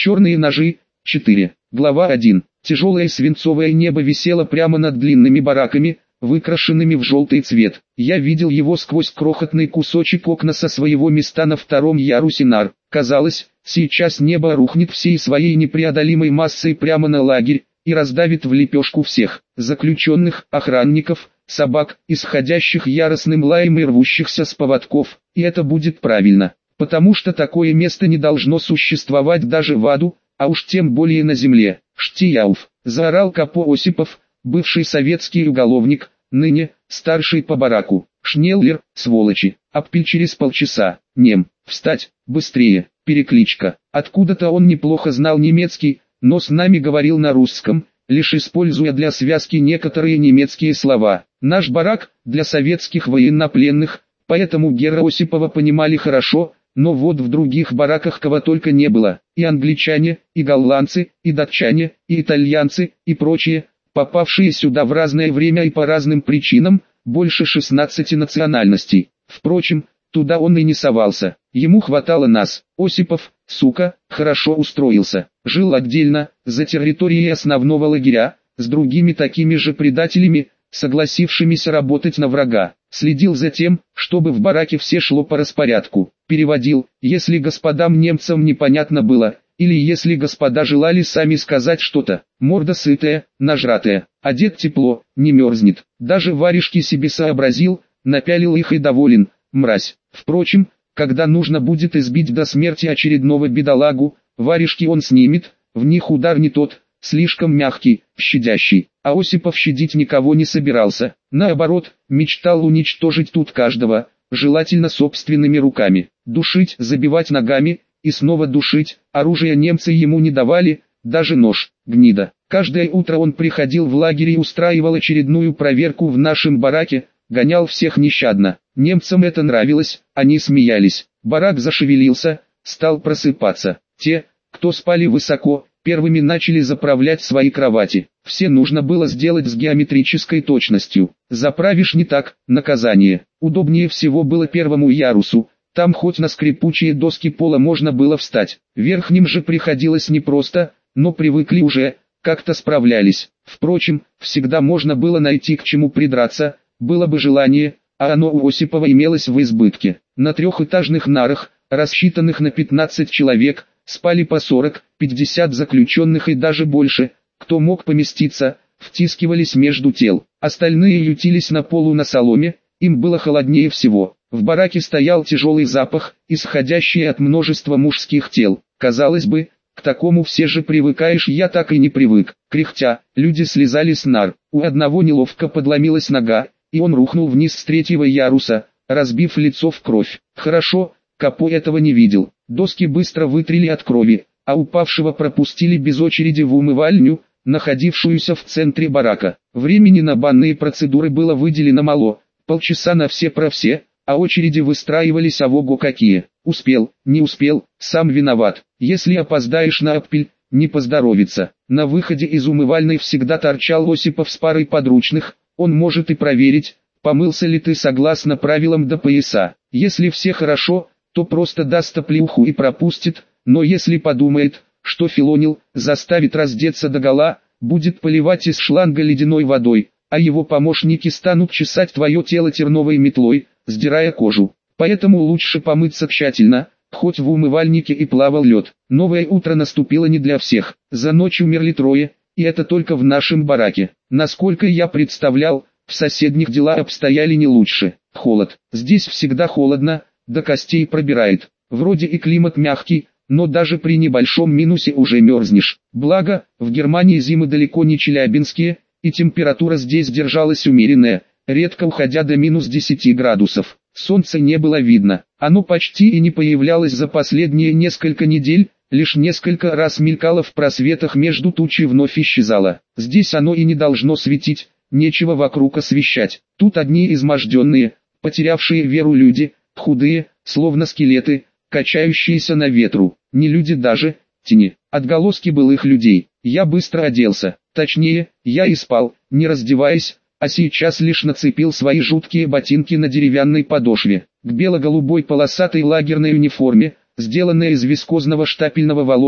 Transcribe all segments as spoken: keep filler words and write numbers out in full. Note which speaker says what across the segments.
Speaker 1: Черные ножи. четыре. Глава один. Тяжелое свинцовое небо висело прямо над длинными бараками, выкрашенными в желтый цвет. Я видел его сквозь крохотный кусочек окна со своего места на втором ярусе нар. Казалось, сейчас небо рухнет всей своей непреодолимой массой прямо на лагерь и раздавит в лепешку всех заключенных, охранников, собак, исходящих яростным лаем и рвущихся с поводков. И это будет правильно, потому что такое место не должно существовать даже в аду, а уж тем более на земле. «Штияуф!» – заорал Капо Осипов, бывший советский уголовник, ныне старший по бараку. «Шнеллер, сволочи! Аппель через полчаса! Нем! Встать! Быстрее!» Перекличка. Откуда-то он неплохо знал немецкий, но с нами говорил на русском, лишь используя для связки некоторые немецкие слова. Наш барак для советских военнопленных, поэтому Гера Осипова понимали хорошо, но вот в других бараках кого только не было, и англичане, и голландцы, и датчане, и итальянцы, и прочие, попавшие сюда в разное время и по разным причинам, больше шестнадцати национальностей. Впрочем, туда он и не совался, ему хватало нас. Осипов, сука, хорошо устроился, жил отдельно, за территорией основного лагеря, с другими такими же предателями, согласившимися работать на врага. Следил за тем, чтобы в бараке все шло по распорядку, переводил, если господам немцам непонятно было, или если господа желали сами сказать что-то. Морда сытая, нажратая, одет тепло, не мерзнет, даже варежки себе сообразил, напялил их и доволен, мразь. Впрочем, когда нужно будет избить до смерти очередного бедолагу, варежки он снимет, в них удар не тот, слишком мягкий, щадящий. А Осипов щадить никого не собирался, наоборот, мечтал уничтожить тут каждого, желательно собственными руками, душить, забивать ногами, и снова душить. Оружие немцы ему не давали, даже нож, гнида. Каждое утро он приходил в лагерь и устраивал очередную проверку в нашем бараке, гонял всех нещадно. Немцам это нравилось, они смеялись. Барак зашевелился, стал просыпаться. Те, кто спали высоко, первыми начали заправлять свои кровати. Все нужно было сделать с геометрической точностью. Заправишь не так, наказание. Удобнее всего было первому ярусу, там хоть на скрипучие доски пола можно было встать. Верхним же приходилось непросто, но привыкли уже, как-то справлялись. Впрочем, всегда можно было найти к чему придраться, было бы желание, а оно у Осипова имелось в избытке. На трехэтажных нарах, рассчитанных на пятнадцать человек, спали по сорок-пятьдесят заключенных и даже больше, кто мог поместиться, втискивались между тел. Остальные ютились на полу на соломе, им было холоднее всего. В бараке стоял тяжелый запах, исходящий от множества мужских тел. Казалось бы, к такому все же привыкаешь, я так и не привык. Кряхтя, люди слезали с нар. У одного неловко подломилась нога, и он рухнул вниз с третьего яруса, разбив лицо в кровь. Хорошо, Капо этого не видел. Доски быстро вытряли от крови, а упавшего пропустили без очереди в умывальню, находившуюся в центре барака. Времени на банные процедуры было выделено мало, полчаса на все про все, а очереди выстраивались а ого какие. Успел, не успел, сам виноват. Если опоздаешь на аппель, не поздоровится. На выходе из умывальной всегда торчал Осипов с парой подручных, он может и проверить, помылся ли ты согласно правилам до пояса. Если все хорошо, то просто даст оплеуху и пропустит, но если подумает, что филонил, заставит раздеться догола, будет поливать из шланга ледяной водой, а его помощники станут чесать твое тело терновой метлой, сдирая кожу. Поэтому лучше помыться тщательно, хоть в умывальнике и плавал лед. Новое утро наступило не для всех, за ночь умерли трое, и это только в нашем бараке. Насколько я представлял, в соседних дела обстояли не лучше. Холод. Здесь всегда холодно, до костей пробирает. Вроде и климат мягкий, но даже при небольшом минусе уже мерзнешь. Благо, в Германии зимы далеко не челябинские, и температура здесь держалась умеренная, редко уходя до минус десяти градусов. Солнца не было видно, оно почти и не появлялось за последние несколько недель, лишь несколько раз мелькало в просветах между тучи и вновь исчезало. Здесь оно и не должно светить, нечего вокруг освещать. Тут одни изможденные, потерявшие веру люди, худые, словно скелеты, качающиеся на ветру, не люди даже, тени, отголоски былых людей. Я быстро оделся, точнее, я и спал, не раздеваясь, а сейчас лишь нацепил свои жуткие ботинки на деревянной подошве. К бело-голубой полосатой лагерной униформе, сделанной из вискозного штапельного волокна,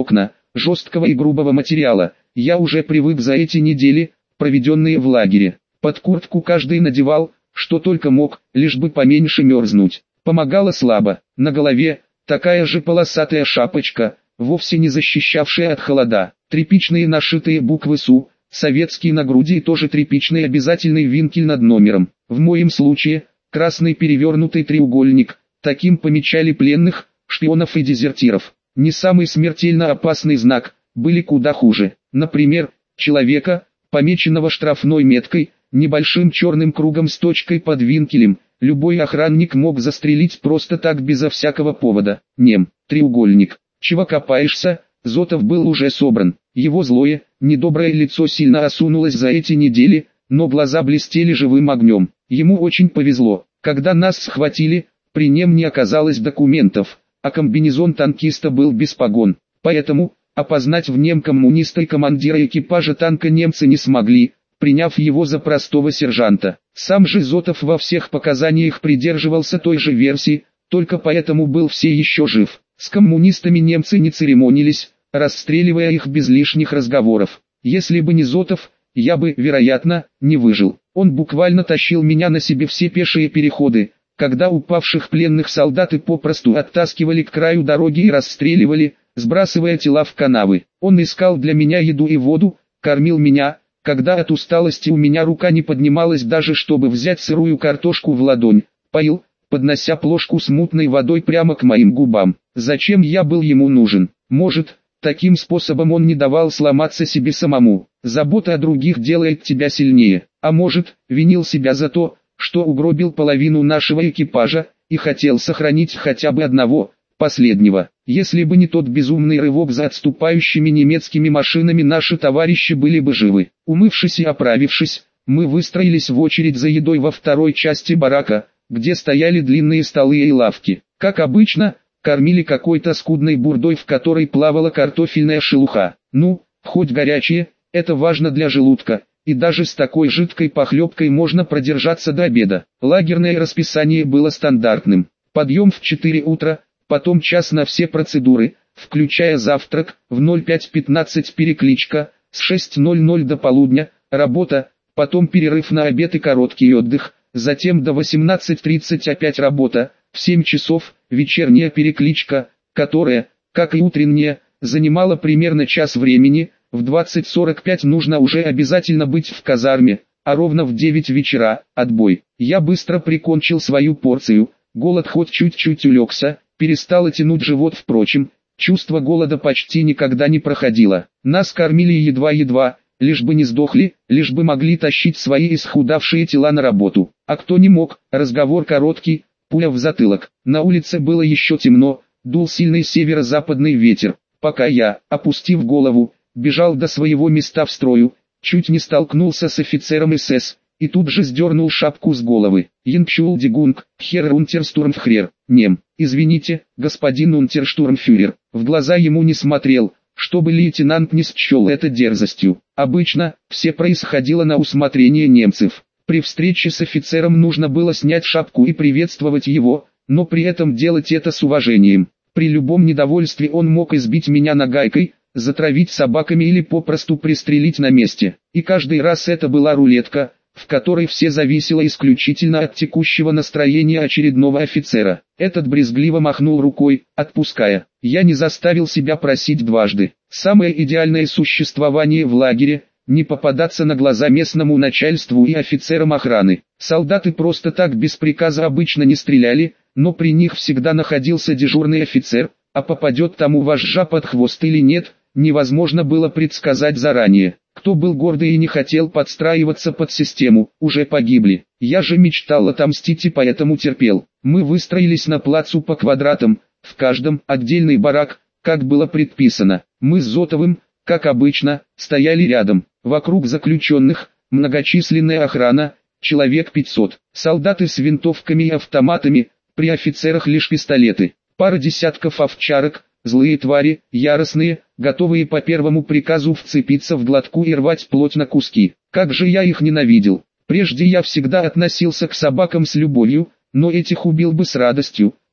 Speaker 1: жесткого и грубого материала. Я уже привык за эти недели, проведенные в лагере. Под куртку каждый надевал, что только мог, лишь бы поменьше мерзнуть. Помогало слабо. На голове такая же полосатая шапочка, вовсе не защищавшая от холода. Тряпичные нашитые буквы СУ, советские на груди и тоже тряпичный обязательный винкель над номером. В моем случае, красный перевернутый треугольник, таким помечали пленных, шпионов и дезертиров. Не самый смертельно опасный знак, были куда хуже. Например, человека, помеченного штрафной меткой, небольшим черным кругом с точкой под винкелем, любой охранник мог застрелить просто так безо всякого повода. Нем, треугольник. Чего копаешься? Зотов был уже собран. Его злое, недоброе лицо сильно осунулось за эти недели, но глаза блестели живым огнем. Ему очень повезло. Когда нас схватили, при нем не оказалось документов, а комбинезон танкиста был без погон. Поэтому, опознать в нем коммуниста и командира экипажа танка немцы не смогли, приняв его за простого сержанта. Сам же Зотов во всех показаниях придерживался той же версии, только поэтому был все еще жив. С коммунистами немцы не церемонились, расстреливая их без лишних разговоров. Если бы не Зотов, я бы, вероятно, не выжил. Он буквально тащил меня на себе все пешие переходы, когда упавших пленных солдаты попросту оттаскивали к краю дороги и расстреливали, сбрасывая тела в канавы. Он искал для меня еду и воду, кормил меня, когда от усталости у меня рука не поднималась даже чтобы взять сырую картошку в ладонь, поил, поднося плошку с мутной водой прямо к моим губам. Зачем я был ему нужен? Может, таким способом он не давал сломаться себе самому. Забота о других делает тебя сильнее. А может, винил себя за то, что угробил половину нашего экипажа, и хотел сохранить хотя бы одного, последнего. Если бы не тот безумный рывок за отступающими немецкими машинами, наши товарищи были бы живы. Умывшись и оправившись, мы выстроились в очередь за едой во второй части барака, где стояли длинные столы и лавки. Как обычно, кормили какой-то скудной бурдой, в которой плавала картофельная шелуха. Ну, хоть горячее, это важно для желудка, и даже с такой жидкой похлебкой можно продержаться до обеда. Лагерное расписание было стандартным. Подъем в четыре утра, потом час на все процедуры, включая завтрак, в ноль пять пятнадцать перекличка, с шесть ноль ноль до полудня, работа, потом перерыв на обед и короткий отдых, затем до восемнадцати тридцати опять работа, в семь часов, вечерняя перекличка, которая, как и утренняя, занимала примерно час времени, в двадцать сорок пять нужно уже обязательно быть в казарме, а ровно в девять вечера, отбой. Я быстро прикончил свою порцию, голод хоть чуть-чуть улегся, перестало тянуть живот. Впрочем, чувство голода почти никогда не проходило. Нас кормили едва-едва, лишь бы не сдохли, лишь бы могли тащить свои исхудавшие тела на работу. А кто не мог, разговор короткий, пуля в затылок. На улице было еще темно, дул сильный северо-западный ветер. Пока я, опустив голову, бежал до своего места в строю, чуть не столкнулся с офицером эс эс, и тут же сдернул шапку с головы. Йнгчулдигунг, хер унтерштурмфюрер, нем. Извините, господин унтерштурмфюрер. В глаза ему не смотрел, чтобы лейтенант не счел это дерзостью. Обычно, все происходило на усмотрение немцев. При встрече с офицером нужно было снять шапку и приветствовать его, но при этом делать это с уважением. При любом недовольстве он мог избить меня нагайкой, затравить собаками или попросту пристрелить на месте. И каждый раз это была рулетка, в которой все зависело исключительно от текущего настроения очередного офицера. Этот брезгливо махнул рукой, отпуская. Я не заставил себя просить дважды. Самое идеальное существование в лагере – не попадаться на глаза местному начальству и офицерам охраны. Солдаты просто так без приказа обычно не стреляли, но при них всегда находился дежурный офицер, а попадет тому вожжа под хвост или нет, невозможно было предсказать заранее. Кто был гордый и не хотел подстраиваться под систему, уже погибли. Я же мечтал отомстить и поэтому терпел. Мы выстроились на плацу по квадратам, в каждом отдельный барак, как было предписано. Мы с Зотовым, как обычно, стояли рядом. Вокруг заключенных, многочисленная охрана, человек пятьсот. Солдаты с винтовками и автоматами, при офицерах лишь пистолеты. Пара десятков овчарок, злые твари, яростные, готовые по первому приказу вцепиться в глотку и рвать плоть на куски. Как же я их ненавидел. Прежде я всегда относился к собакам с любовью, но этих убил бы с радостью,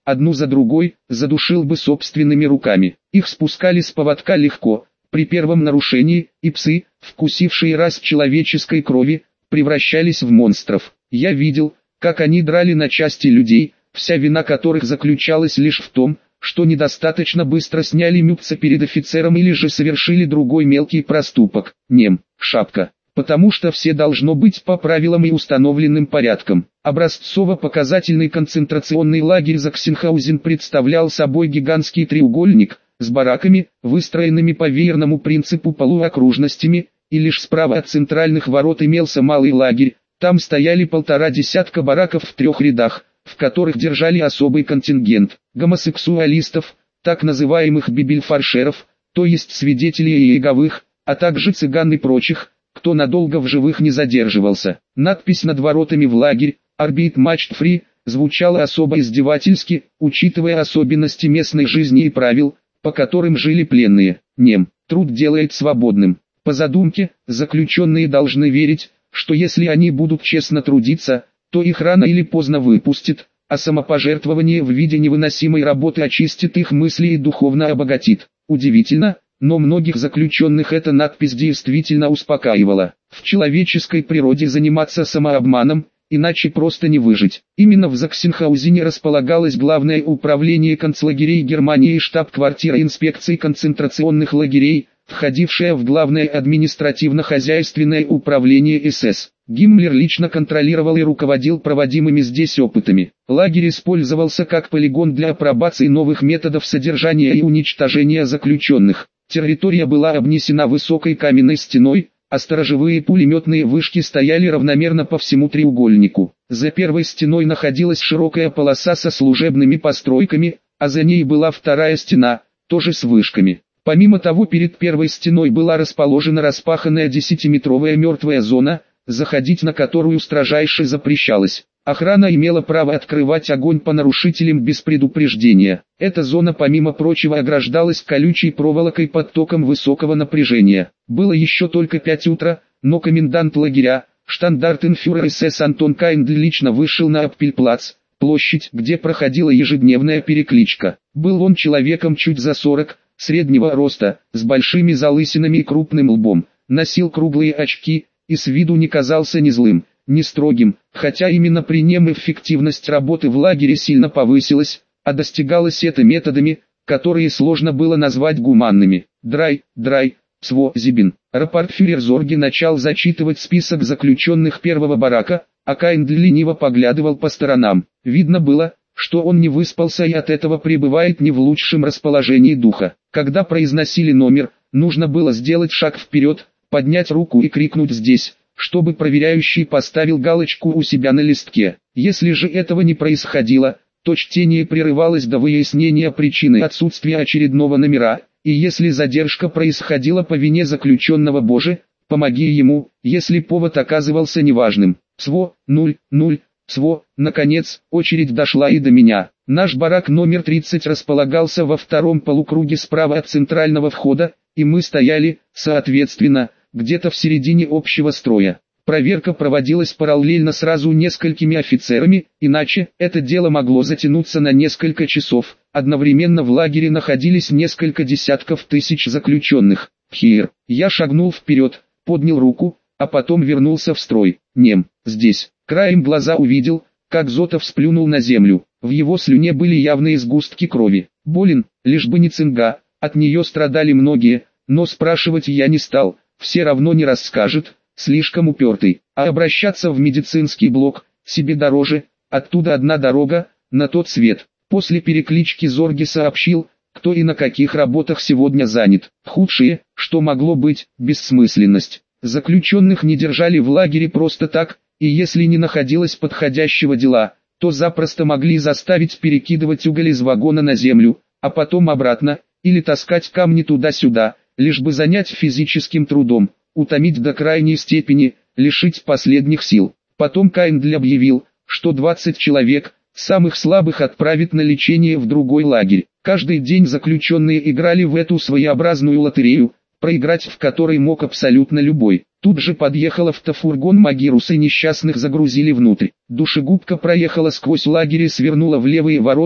Speaker 1: одну за другой, задушил бы собственными руками. Их спускали с поводка легко, при первом нарушении, и псы, вкусившие раз человеческой крови, превращались в монстров. Я видел, как они драли на части людей, вся вина которых заключалась лишь в том, что недостаточно быстро сняли мюпца перед офицером или же совершили другой мелкий проступок. Нем, шапка. Потому что все должно быть по правилам и установленным порядкам. Образцово-показательный концентрационный лагерь Заксенхаузен представлял собой гигантский треугольник, с бараками, выстроенными по веерному принципу полуокружностями, и лишь справа от центральных ворот имелся малый лагерь. Там стояли полтора десятка бараков в трех рядах, в которых держали особый контингент гомосексуалистов, так называемых бибельфаршеров, то есть свидетелей Иеговых, а также цыган и прочих, кто надолго в живых не задерживался. Надпись над воротами в лагерь «Арбит Матчт Фри» звучала особо издевательски, учитывая особенности местной жизни и правил, по которым жили пленные. Нем, труд делает свободным. По задумке, заключенные должны верить, что если они будут честно трудиться, то их рано или поздно выпустят, а самопожертвование в виде невыносимой работы очистит их мысли и духовно обогатит. Удивительно, но многих заключенных эта надпись действительно успокаивала. В человеческой природе заниматься самообманом, иначе просто не выжить. Именно в Заксенхаузене располагалось главное управление концлагерей Германии и штаб-квартира инспекции концентрационных лагерей, входившая в главное административно-хозяйственное управление эс эс. Гиммлер лично контролировал и руководил проводимыми здесь опытами. Лагерь использовался как полигон для апробации новых методов содержания и уничтожения заключенных. Территория была обнесена высокой каменной стеной, а сторожевые пулеметные вышки стояли равномерно по всему треугольнику. За первой стеной находилась широкая полоса со служебными постройками, а за ней была вторая стена, тоже с вышками. Помимо того, перед первой стеной была расположена распаханная десятиметровая мертвая зона, заходить на которую строжайше запрещалось. Охрана имела право открывать огонь по нарушителям без предупреждения. Эта зона, помимо прочего, ограждалась колючей проволокой под током высокого напряжения. Было еще только пять утра, но комендант лагеря, штандартенфюрер эс эс Антон Кайндл лично вышел на Аппельплац, площадь, где проходила ежедневная перекличка. Был он человеком чуть за сорок, среднего роста, с большими залысинами и крупным лбом, носил круглые очки и с виду не казался ни злым, ни строгим, хотя именно при нем эффективность работы в лагере сильно повысилась, а достигалось это методами, которые сложно было назвать гуманными. Драй, драй, сво, зибин. Рапортфюрер Зорги начал зачитывать список заключенных первого барака, а Кайндл лениво поглядывал по сторонам. Видно было, что он не выспался и от этого пребывает не в лучшем расположении духа. Когда произносили номер, нужно было сделать шаг вперед, поднять руку и крикнуть «здесь», чтобы проверяющий поставил галочку у себя на листке. Если же этого не происходило, то чтение прерывалось до выяснения причины отсутствия очередного номера, и если задержка происходила по вине заключенного, Боже, помоги ему, если повод оказывался неважным. СВО, ноль, ноль, СВО, наконец, очередь дошла и до меня. Наш барак номер тридцать располагался во втором полукруге справа от центрального входа, и мы стояли, соответственно, где-то в середине общего строя. Проверка проводилась параллельно сразу несколькими офицерами, иначе это дело могло затянуться на несколько часов. Одновременно в лагере находились несколько десятков тысяч заключенных. Хир. Я шагнул вперед, поднял руку, а потом вернулся в строй. Нем. Здесь. Краем глаза увидел, как Зотов сплюнул на землю. В его слюне были явные сгустки крови. Болен, лишь бы не цинга, от нее страдали многие, но спрашивать я не стал. Все равно не расскажет, слишком упертый, а обращаться в медицинский блок, себе дороже, оттуда одна дорога, на тот свет. После переклички Зорги сообщил, кто и на каких работах сегодня занят. Худшее, что могло быть, бессмысленность. Заключенных не держали в лагере просто так, и если не находилось подходящего дела, то запросто могли заставить перекидывать уголь из вагона на землю, а потом обратно, или таскать камни туда-сюда, лишь бы занять физическим трудом, утомить до крайней степени, лишить последних сил. Потом Кайндл объявил, что двадцать человек, самых слабых, отправит на лечение в другой лагерь. Каждый день заключенные играли в эту своеобразную лотерею, проиграть в которой мог абсолютно любой. Тут же подъехал автофургон Магирус и несчастных загрузили внутрь. Душегубка проехала сквозь лагерь и свернула в левые ворота,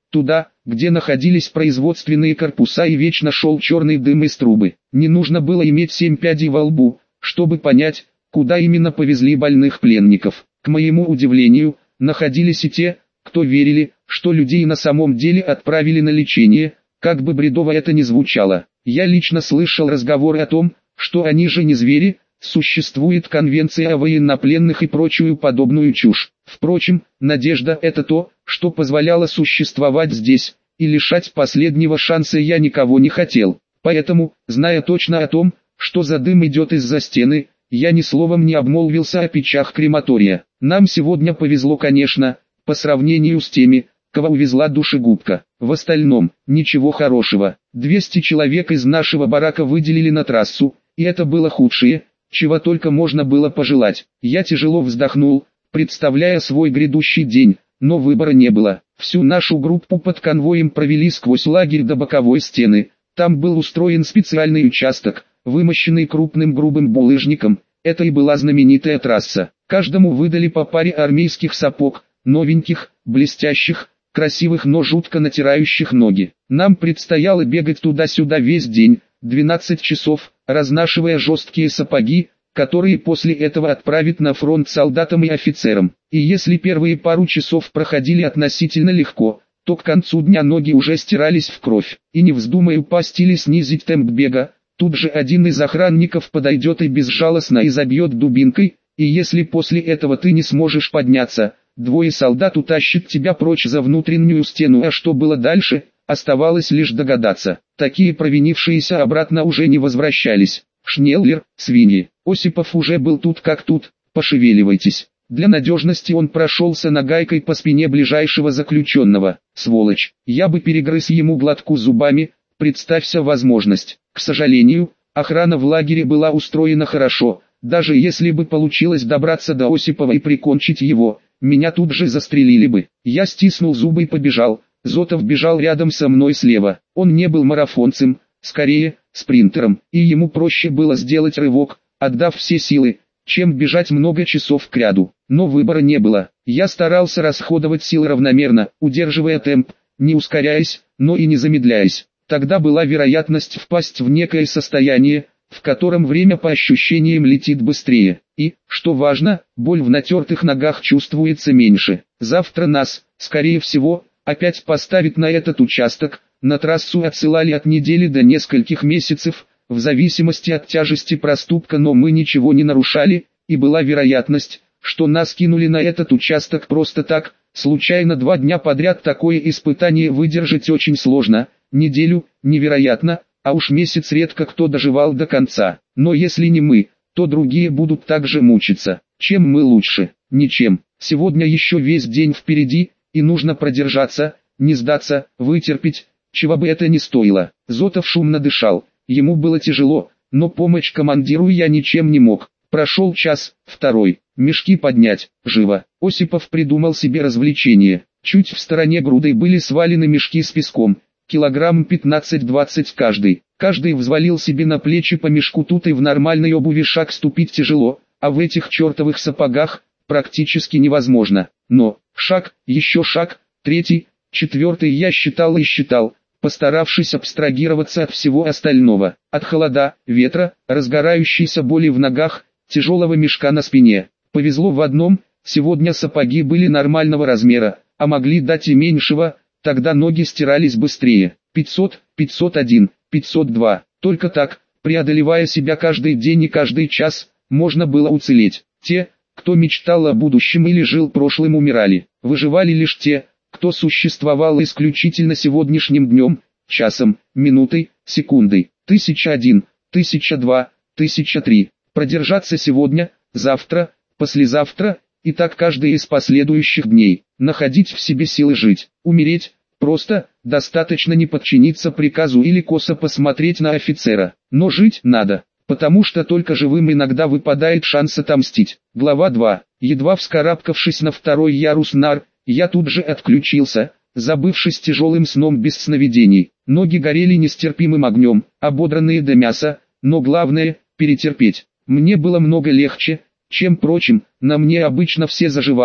Speaker 1: туда, где находились производственные корпуса и вечно шел черный дым из трубы. Не нужно было иметь семь пядей во лбу, чтобы понять, куда именно повезли больных пленников. К моему удивлению, находились и те, кто верили, что людей на самом деле отправили на лечение, как бы бредово это ни звучало. Я лично слышал разговоры о том, что они же не звери, существует конвенция о военнопленных и прочую подобную чушь. Впрочем, надежда – это то, что позволяло существовать здесь, и лишать последнего шанса я никого не хотел. Поэтому, зная точно о том, что за дым идет из-за стены, я ни словом не обмолвился о печах крематория. Нам сегодня повезло, конечно, по сравнению с теми, кого увезла душегубка. В остальном, ничего хорошего. двести человек из нашего барака выделили на трассу, и это было худшее, чего только можно было пожелать. Я тяжело вздохнул, представляя свой грядущий день, но выбора не было. Всю нашу группу под конвоем провели сквозь лагерь до боковой стены. Там был устроен специальный участок, вымощенный крупным грубым булыжником. Это и была знаменитая трасса. Каждому выдали по паре армейских сапог, новеньких, блестящих, красивых, но жутко натирающих ноги. Нам предстояло бегать туда-сюда весь день, двенадцать часов, разнашивая жесткие сапоги, которые после этого отправят на фронт солдатам и офицерам. И если первые пару часов проходили относительно легко, то к концу дня ноги уже стирались в кровь. И не вздумай упасть или снизить темп бега, тут же один из охранников подойдет и безжалостно изобьет дубинкой, и если после этого ты не сможешь подняться, двое солдат утащат тебя прочь за внутреннюю стену. А что было дальше, оставалось лишь догадаться. Такие провинившиеся обратно уже не возвращались. Шнеллер, свиньи. Осипов уже был тут как тут, пошевеливайтесь. Для надежности он прошелся нагайкой по спине ближайшего заключенного. Сволочь, я бы перегрыз ему глотку зубами, представься возможность. К сожалению, охрана в лагере была устроена хорошо. Даже если бы получилось добраться до Осипова и прикончить его, меня тут же застрелили бы. Я стиснул зубы и побежал. Зотов бежал рядом со мной слева. Он не был марафонцем, скорее, спринтером, и ему проще было сделать рывок, отдав все силы, чем бежать много часов кряду. Но выбора не было. Я старался расходовать силы равномерно, удерживая темп, не ускоряясь, но и не замедляясь. Тогда была вероятность впасть в некое состояние, в котором время по ощущениям летит быстрее. И, что важно, боль в натертых ногах чувствуется меньше. Завтра нас, скорее всего, опять поставят на этот участок. На трассу отсылали от недели до нескольких месяцев, в зависимости от тяжести проступка, но мы ничего не нарушали, и была вероятность, что нас кинули на этот участок просто так, случайно. Два дня подряд такое испытание выдержать очень сложно, неделю – невероятно, а уж месяц редко кто доживал до конца. Но если не мы, то другие будут также мучиться. Чем мы лучше? Ничем. Сегодня еще весь день впереди, и нужно продержаться, не сдаться, вытерпеть, чего бы это ни стоило. Зотов шумно дышал, ему было тяжело, но помочь командиру я ничем не мог. Прошел час, второй, мешки поднять, живо. Осипов придумал себе развлечение. Чуть в стороне грудой были свалены мешки с песком, килограмм пятнадцать-двадцать каждый. Каждый взвалил себе на плечи по мешку. Тут и в нормальной обуви шаг ступить тяжело, а в этих чертовых сапогах практически невозможно. Но, шаг, еще шаг, третий, четвертый. Я считал и считал, постаравшись абстрагироваться от всего остального. От холода, ветра, разгорающейся боли в ногах, тяжелого мешка на спине. Повезло в одном, сегодня сапоги были нормального размера, а могли дать и меньшего, тогда ноги стирались быстрее. пятьсот, пятьсот один, пятьсот два. Только так, преодолевая себя каждый день и каждый час, можно было уцелеть. Те, кто мечтал о будущем или жил прошлым, умирали. Выживали лишь те, кто существовал исключительно сегодняшним днем, часом, минутой, секундой. Тысяча один, тысяча два, тысяча три. Продержаться сегодня, завтра, послезавтра, и так каждый из последующих дней. Находить в себе силы жить. Умереть, просто, достаточно не подчиниться приказу или косо посмотреть на офицера. Но жить надо, потому что только живым иногда выпадает шанс отомстить. Глава два. Едва вскарабкавшись на второй ярус нар, я тут же отключился, забывшись тяжелым сном без сновидений. Ноги горели нестерпимым огнем, ободранные до мяса, но главное – перетерпеть. Мне было много легче, чем прочим. На мне обычно все заживало,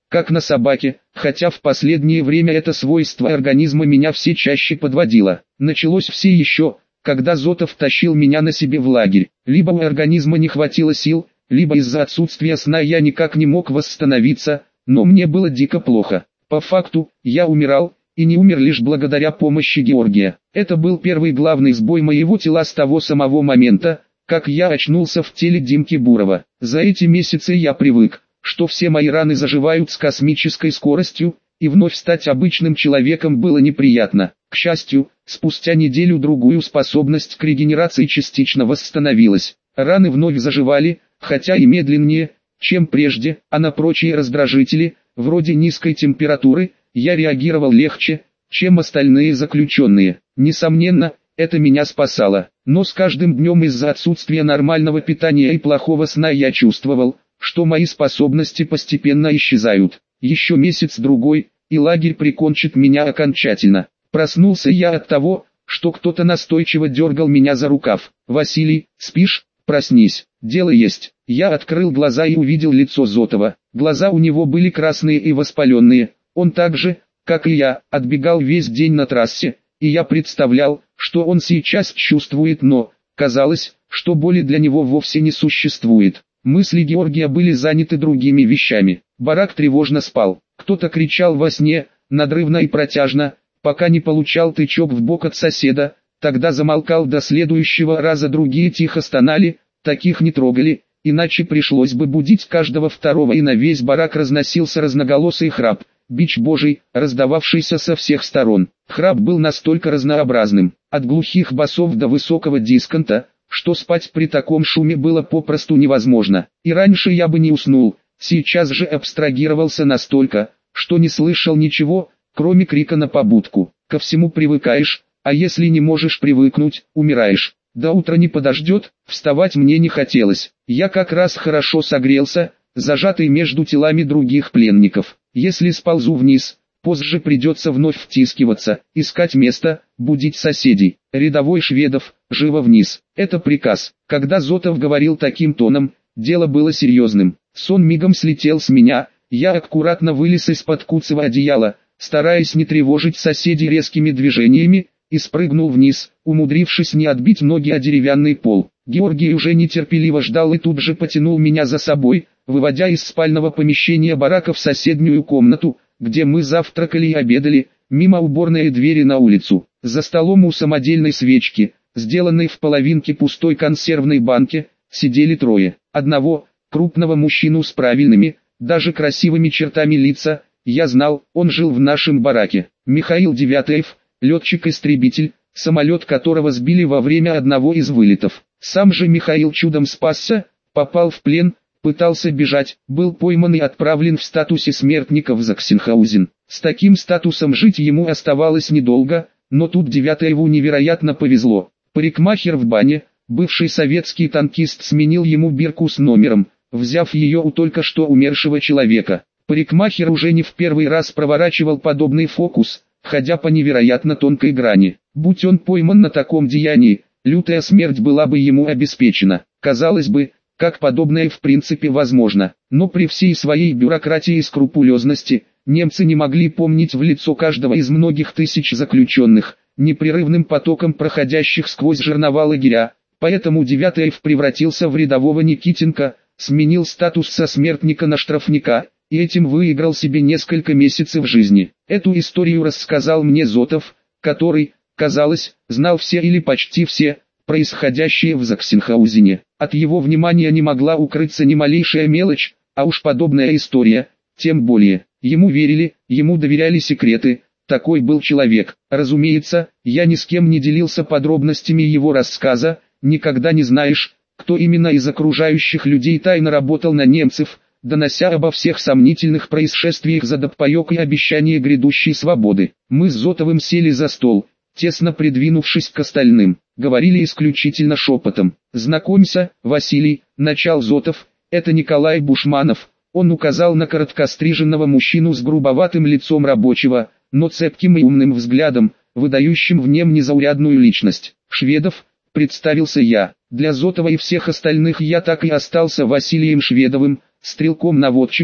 Speaker 1: как на собаке, хотя в последнее время это свойство организма меня все чаще подводило. Началось все еще, когда Зотов тащил меня на себе в лагерь. Либо у организма не хватило сил, либо из-за отсутствия сна я никак не мог восстановиться, но мне было дико плохо. По факту, я умирал, и не умер лишь благодаря помощи Георгия. Это был первый главный сбой моего тела с того самого момента, как я очнулся в теле Димки Бурова. За эти месяцы я привык, что все мои раны заживают с космической скоростью, и вновь стать обычным человеком было неприятно. К счастью, спустя неделю-другую способность к регенерации частично восстановилась. Раны вновь заживали, хотя и медленнее, чем прежде, а на прочие раздражители, вроде низкой температуры, я реагировал легче, чем остальные заключенные. Несомненно, это меня спасало, но с каждым днем из-за отсутствия нормального питания и плохого сна я чувствовал, что мои способности постепенно исчезают. Еще месяц-другой, и лагерь прикончит меня окончательно. Проснулся я от того, что кто-то настойчиво дергал меня за рукав. «Василий, спишь? Проснись, дело есть». Я открыл глаза и увидел лицо Зотова. Глаза у него были красные и воспаленные. Он так же, как и я, отбегал весь день на трассе, и я представлял, что он сейчас чувствует, но казалось, что боли для него вовсе не существует. Мысли Георгия были заняты другими вещами. Барак тревожно спал. Кто-то кричал во сне, надрывно и протяжно, пока не получал тычок в бок от соседа, тогда замолкал до следующего раза. Другие тихо стонали, таких не трогали, иначе пришлось бы будить каждого второго, и на весь барак разносился разноголосый храп, бич божий, раздававшийся со всех сторон. Храп был настолько разнообразным, от глухих басов до высокого дисконта, что спать при таком шуме было попросту невозможно. И раньше я бы не уснул, сейчас же абстрагировался настолько, что не слышал ничего, кроме крика на побудку. Ко всему привыкаешь, а если не можешь привыкнуть, умираешь. До утра не подождет, вставать мне не хотелось. Я как раз хорошо согрелся, зажатый между телами других пленников. Если сползу вниз, позже придется вновь втискиваться, искать место, будить соседей. Рядовой Шведов, живо вниз. Это приказ. Когда Зотов говорил таким тоном, дело было серьезным. Сон мигом слетел с меня, я аккуратно вылез из-под куцого одеяла, стараясь не тревожить соседей резкими движениями, и спрыгнул вниз, умудрившись не отбить ноги о деревянный пол. Георгий уже нетерпеливо ждал и тут же потянул меня за собой, выводя из спального помещения барака в соседнюю комнату, где мы завтракали и обедали, мимо уборной двери на улицу. За столом у самодельной свечки, сделанной в половинке пустой консервной банки, сидели трое. Одного, крупного мужчину с правильными, даже красивыми чертами лица, я знал, он жил в нашем бараке. Михаил Девятаев, летчик-истребитель, самолет которого сбили во время одного из вылетов. Сам же Михаил чудом спасся, попал в плен, пытался бежать, был пойман и отправлен в статусе смертника в Заксенхаузен. С таким статусом жить ему оставалось недолго, но тут Девятаеву невероятно повезло. Парикмахер в бане, бывший советский танкист, сменил ему бирку с номером, взяв ее у только что умершего человека. Парикмахер уже не в первый раз проворачивал подобный фокус, ходя по невероятно тонкой грани. Будь он пойман на таком деянии, лютая смерть была бы ему обеспечена. Казалось бы, как подобное в принципе возможно, но при всей своей бюрократии и скрупулезности, немцы не могли помнить в лицо каждого из многих тысяч заключенных, непрерывным потоком проходящих сквозь жернова лагеря, поэтому Девятаев превратился в рядового Никитенко, сменил статус со смертника на штрафника, и этим выиграл себе несколько месяцев жизни. Эту историю рассказал мне Зотов, который, казалось, знал все или почти все, происходящее в Заксенхаузене. От его внимания не могла укрыться ни малейшая мелочь, а уж подобная история, тем более. Ему верили, ему доверяли секреты, такой был человек. Разумеется, я ни с кем не делился подробностями его рассказа, никогда не знаешь, кто именно из окружающих людей тайно работал на немцев, донося обо всех сомнительных происшествиях за допоек и обещание грядущей свободы. Мы с Зотовым сели за стол, тесно придвинувшись к остальным, говорили исключительно шепотом. «Знакомься, Василий», — начал Зотов, — «это Николай Бушманов». Он указал на короткостриженного мужчину с грубоватым лицом рабочего, но цепким и умным взглядом, выдающим в нем незаурядную личность. «Шведов», — представился я. Для Зотова и всех остальных я так и остался Василием Шведовым, стрелком-наводчиком,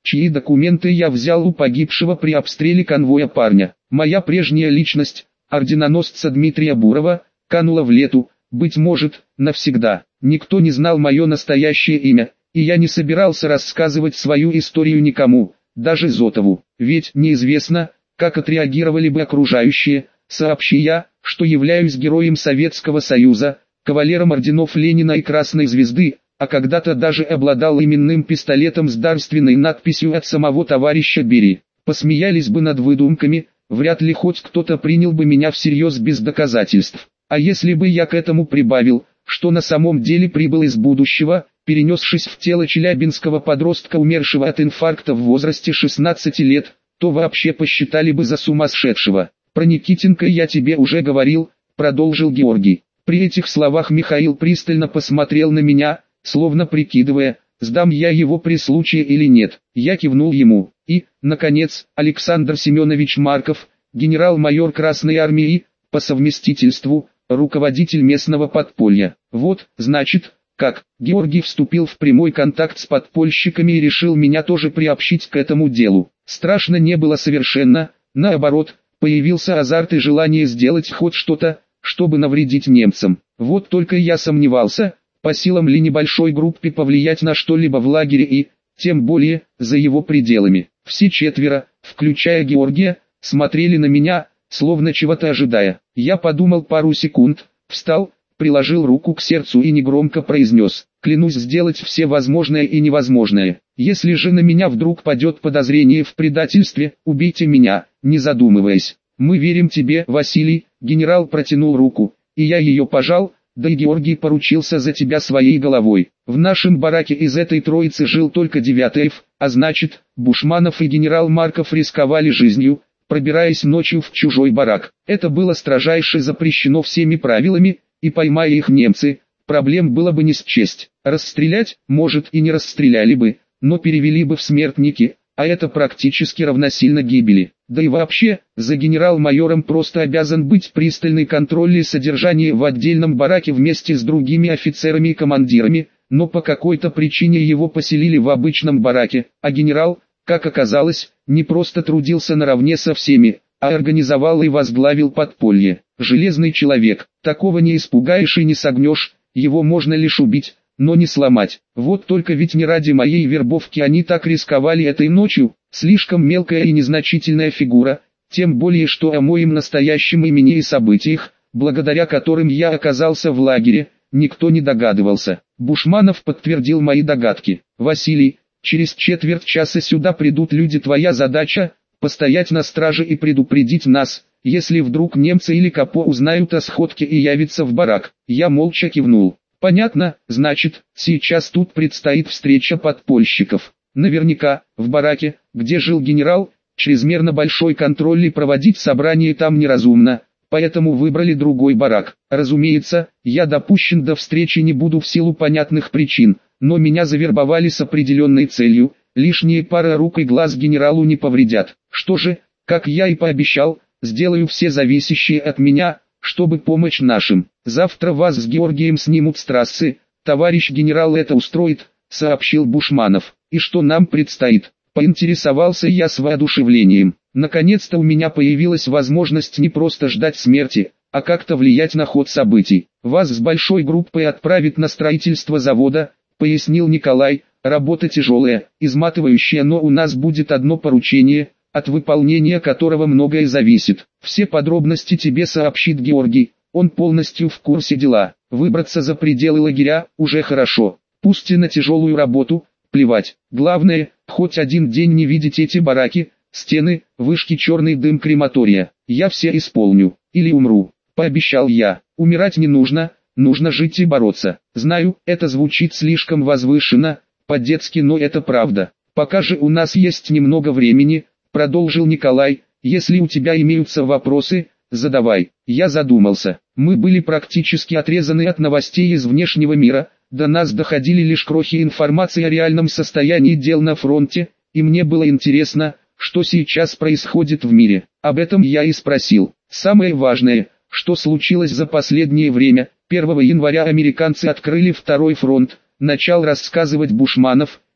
Speaker 1: чьи документы я взял у погибшего при обстреле конвоя парня. Моя прежняя личность, орденоносца Дмитрия Бурова, канула в лету, быть может, навсегда. Никто не знал мое настоящее имя, и я не собирался рассказывать свою историю никому, даже Зотову. Ведь неизвестно, как отреагировали бы окружающие, сообщи я, что являюсь героем Советского Союза, кавалером орденов Ленина и Красной Звезды, а когда-то даже обладал именным пистолетом с дарственной надписью от самого товарища Берии. Посмеялись бы над выдумками, вряд ли хоть кто-то принял бы меня всерьез без доказательств. А если бы я к этому прибавил, что на самом деле прибыл из будущего, перенесшись в тело челябинского подростка, умершего от инфаркта в возрасте шестнадцати лет, то вообще посчитали бы за сумасшедшего. Про Никитенко я тебе уже говорил, продолжил Георгий. При этих словах Михаил пристально посмотрел на меня, словно прикидывая, сдам я его при случае или нет. Я кивнул ему. И, наконец, Александр Семенович Марков, генерал-майор Красной Армии, по совместительству, руководитель местного подполья. Вот, значит, как. Георгий вступил в прямой контакт с подпольщиками и решил меня тоже приобщить к этому делу. Страшно не было совершенно, наоборот, появился азарт и желание сделать хоть что-то, чтобы навредить немцам. Вот только я сомневался, по силам ли небольшой группе повлиять на что-либо в лагере и, тем более, за его пределами. Все четверо, включая Георгия, смотрели на меня, словно чего-то ожидая. Я подумал пару секунд, встал, приложил руку к сердцу и негромко произнес: «Клянусь сделать все возможное и невозможное. Если же на меня вдруг падет подозрение в предательстве, убейте меня, не задумываясь. Мы верим тебе, Василий». Генерал протянул руку, и я ее пожал, да и Георгий поручился за тебя своей головой. В нашем бараке из этой троицы жил только Девятаев, а значит, Бушманов и генерал Марков рисковали жизнью, пробираясь ночью в чужой барак. Это было строжайше запрещено всеми правилами, и поймая их немцы, проблем было бы не счесть. Расстрелять, может, и не расстреляли бы, но перевели бы в смертники, а это практически равносильно гибели. Да и вообще, за генерал-майором просто обязан быть пристальный контроль и содержание в отдельном бараке вместе с другими офицерами и командирами, но по какой-то причине его поселили в обычном бараке, а генерал, как оказалось, не просто трудился наравне со всеми, а организовал и возглавил подполье. Железный человек, такого не испугаешь и не согнешь, его можно лишь убить, но не сломать. Вот только ведь не ради моей вербовки они так рисковали этой ночью, слишком мелкая и незначительная фигура, тем более что о моем настоящем имени и событиях, благодаря которым я оказался в лагере, никто не догадывался. Бушманов подтвердил мои догадки. «Василий, через четверть часа сюда придут люди, твоя задача – постоять на страже и предупредить нас, если вдруг немцы или Капо узнают о сходке и явятся в барак». Я молча кивнул. «Понятно, значит, сейчас тут предстоит встреча подпольщиков. Наверняка, в бараке, где жил генерал, чрезмерно большой контроль и проводить собрание там неразумно, поэтому выбрали другой барак. Разумеется, я допущен до встречи не буду в силу понятных причин, но меня завербовали с определенной целью, лишние пара рук и глаз генералу не повредят. Что же, как я и пообещал, сделаю все зависящее от меня, чтобы помочь нашим. Завтра вас с Георгием снимут с трассы, товарищ генерал это устроит», — сообщил Бушманов. «И что нам предстоит?» — поинтересовался я с воодушевлением. Наконец-то у меня появилась возможность не просто ждать смерти, а как-то влиять на ход событий. «Вас с большой группой отправят на строительство завода», — пояснил Николай. «Работа тяжелая, изматывающая, но у нас будет одно поручение, от выполнения которого многое зависит. Все подробности тебе сообщит Георгий, он полностью в курсе дела. Выбраться за пределы лагеря уже хорошо, пусть и на тяжелую работу, плевать. Главное, хоть один день не видеть эти бараки, стены, вышки, черный дым крематория. Я все исполню, или умру», — пообещал я. «Умирать не нужно, нужно жить и бороться. Знаю, это звучит слишком возвышенно, по-детски, но это правда. Пока же у нас есть немного времени», — продолжил Николай, — «если у тебя имеются вопросы, задавай». Я задумался. Мы были практически отрезаны от новостей из внешнего мира, до нас доходили лишь крохи информации о реальном состоянии дел на фронте, и мне было интересно, что сейчас происходит в мире. Об этом я и спросил. Самое важное, что случилось за последнее время. первого января американцы открыли второй фронт, начал рассказывать Бушманов,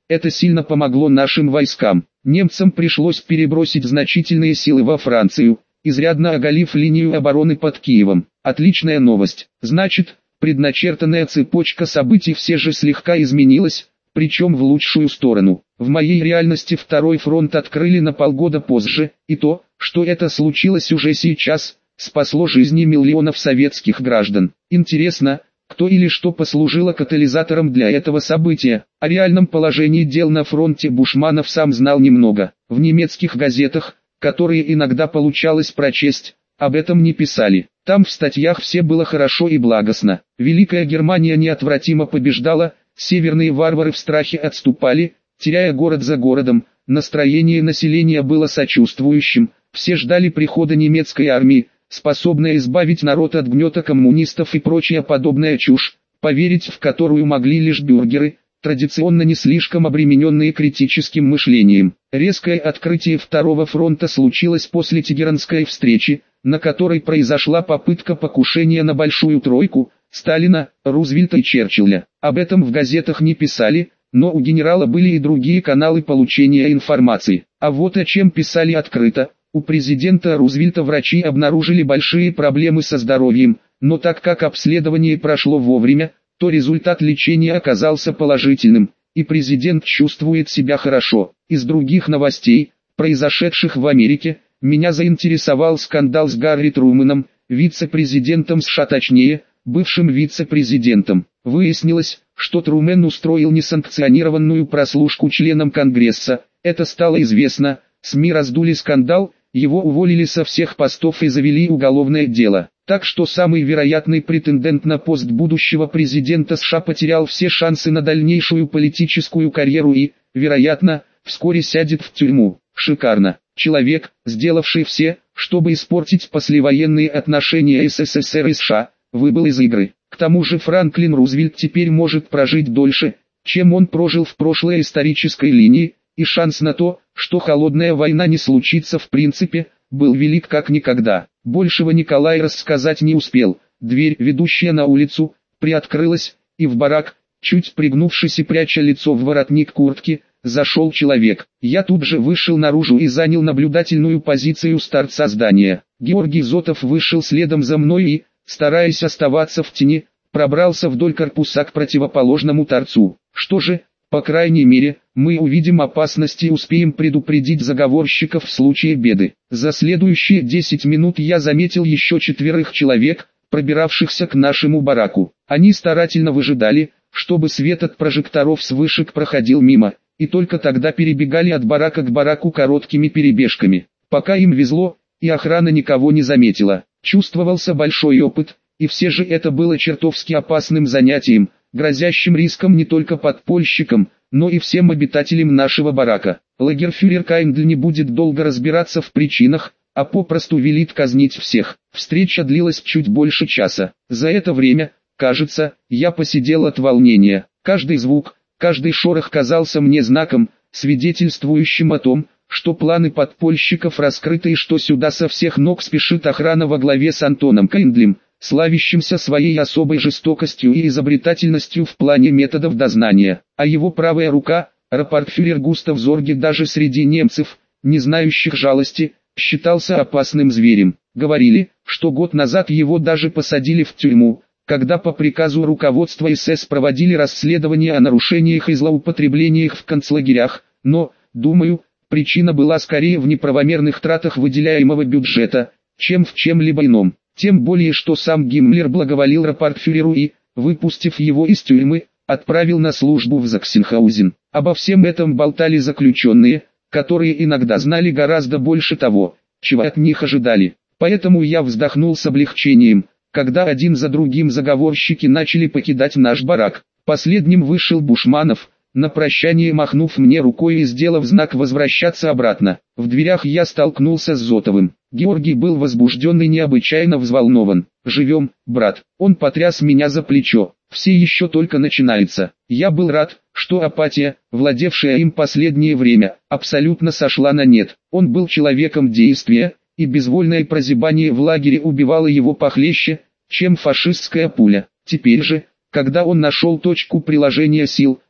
Speaker 1: Это сильно помогло нашим войскам. Немцам пришлось перебросить значительные силы во Францию, изрядно оголив линию обороны под Киевом. Отличная новость. Значит, предначертанная цепочка событий все же слегка изменилась, причем в лучшую сторону. В моей реальности второй фронт открыли на полгода позже, и то, что это случилось уже сейчас, спасло жизни миллионов советских граждан. Интересно, кто или что послужило катализатором для этого события? О реальном положении дел на фронте Бушманов сам знал немного. В немецких газетах, которые иногда получалось прочесть, об этом не писали. Там в статьях все было хорошо и благостно. Великая Германия неотвратимо побеждала, северные варвары в страхе отступали, теряя город за городом, настроение населения было сочувствующим, все ждали прихода немецкой армии, способная избавить народ от гнета коммунистов и прочая подобная чушь, поверить в которую могли лишь бюргеры, традиционно не слишком обремененные критическим мышлением. Резкое открытие Второго фронта случилось после Тегеранской встречи, на которой произошла попытка покушения на Большую Тройку, Сталина, Рузвельта и Черчилля. Об этом в газетах не писали, но у генерала были и другие каналы получения информации. А вот о чем писали открыто. У президента Рузвельта врачи обнаружили большие проблемы со здоровьем, но так как обследование прошло вовремя, то результат лечения оказался положительным, и президент чувствует себя хорошо. Из других новостей, произошедших в Америке, меня заинтересовал скандал с Гарри Трумэном, вице-президентом США, точнее, бывшим вице-президентом. Выяснилось, что Трумэн устроил несанкционированную прослушку членам Конгресса. Это стало известно, СМИ раздули скандал, его уволили со всех постов и завели уголовное дело. Так что самый вероятный претендент на пост будущего президента США потерял все шансы на дальнейшую политическую карьеру и, вероятно, вскоре сядет в тюрьму. Шикарно. Человек, сделавший все, чтобы испортить послевоенные отношения СССР и США, выбыл из игры. К тому же Франклин Рузвельт теперь может прожить дольше, чем он прожил в прошлой исторической линии, и шанс на то, что холодная война не случится в принципе, был велик как никогда. Большего Николай рассказать не успел. Дверь, ведущая на улицу, приоткрылась, и в барак, чуть пригнувшись и пряча лицо в воротник куртки, зашел человек. Я тут же вышел наружу и занял наблюдательную позицию с торца здания. Георгий Зотов вышел следом за мной и, стараясь оставаться в тени, пробрался вдоль корпуса к противоположному торцу. Что же, по крайней мере, мы увидим опасности и успеем предупредить заговорщиков в случае беды. За следующие десять минут я заметил еще четверых человек, пробиравшихся к нашему бараку. Они старательно выжидали, чтобы свет от прожекторов с вышек проходил мимо, и только тогда перебегали от барака к бараку короткими перебежками. Пока им везло, и охрана никого не заметила. Чувствовался большой опыт, и все же это было чертовски опасным занятием, грозящим риском не только подпольщикам, но и всем обитателям нашего барака. Лагерфюрер Кайндл не будет долго разбираться в причинах, а попросту велит казнить всех. Встреча длилась чуть больше часа. За это время, кажется, я посидел от волнения. Каждый звук, каждый шорох казался мне знаком, свидетельствующим о том, что планы подпольщиков раскрыты и что сюда со всех ног спешит охрана во главе с Антоном Кайндлем, славящимся своей особой жестокостью и изобретательностью в плане методов дознания. А его правая рука, рапортфюрер Густав Зорге, даже среди немцев, не знающих жалости, считался опасным зверем. Говорили, что год назад его даже посадили в тюрьму, когда по приказу руководства СС проводили расследование о нарушениях и злоупотреблениях в концлагерях, но, думаю, причина была скорее в неправомерных тратах выделяемого бюджета, чем в чем-либо ином. Тем более, что сам Гиммлер благоволил рапортфюреру и, выпустив его из тюрьмы, отправил на службу в Заксенхаузен. Обо всем этом болтали заключенные, которые иногда знали гораздо больше того, чего от них ожидали. Поэтому я вздохнул с облегчением, когда один за другим заговорщики начали покидать наш барак. Последним вышел Бушманов, на прощание махнув мне рукой и сделав знак возвращаться обратно. В дверях я столкнулся с Зотовым. Георгий был возбужден и необычайно взволнован. «Живем, брат». Он потряс меня за плечо. «Все еще только начинается». Я был рад, что апатия, владевшая им последнее время, абсолютно сошла на нет. Он был человеком действия, и безвольное прозябание в лагере убивало его похлеще, чем фашистская пуля. Теперь же, когда он нашел точку приложения сил,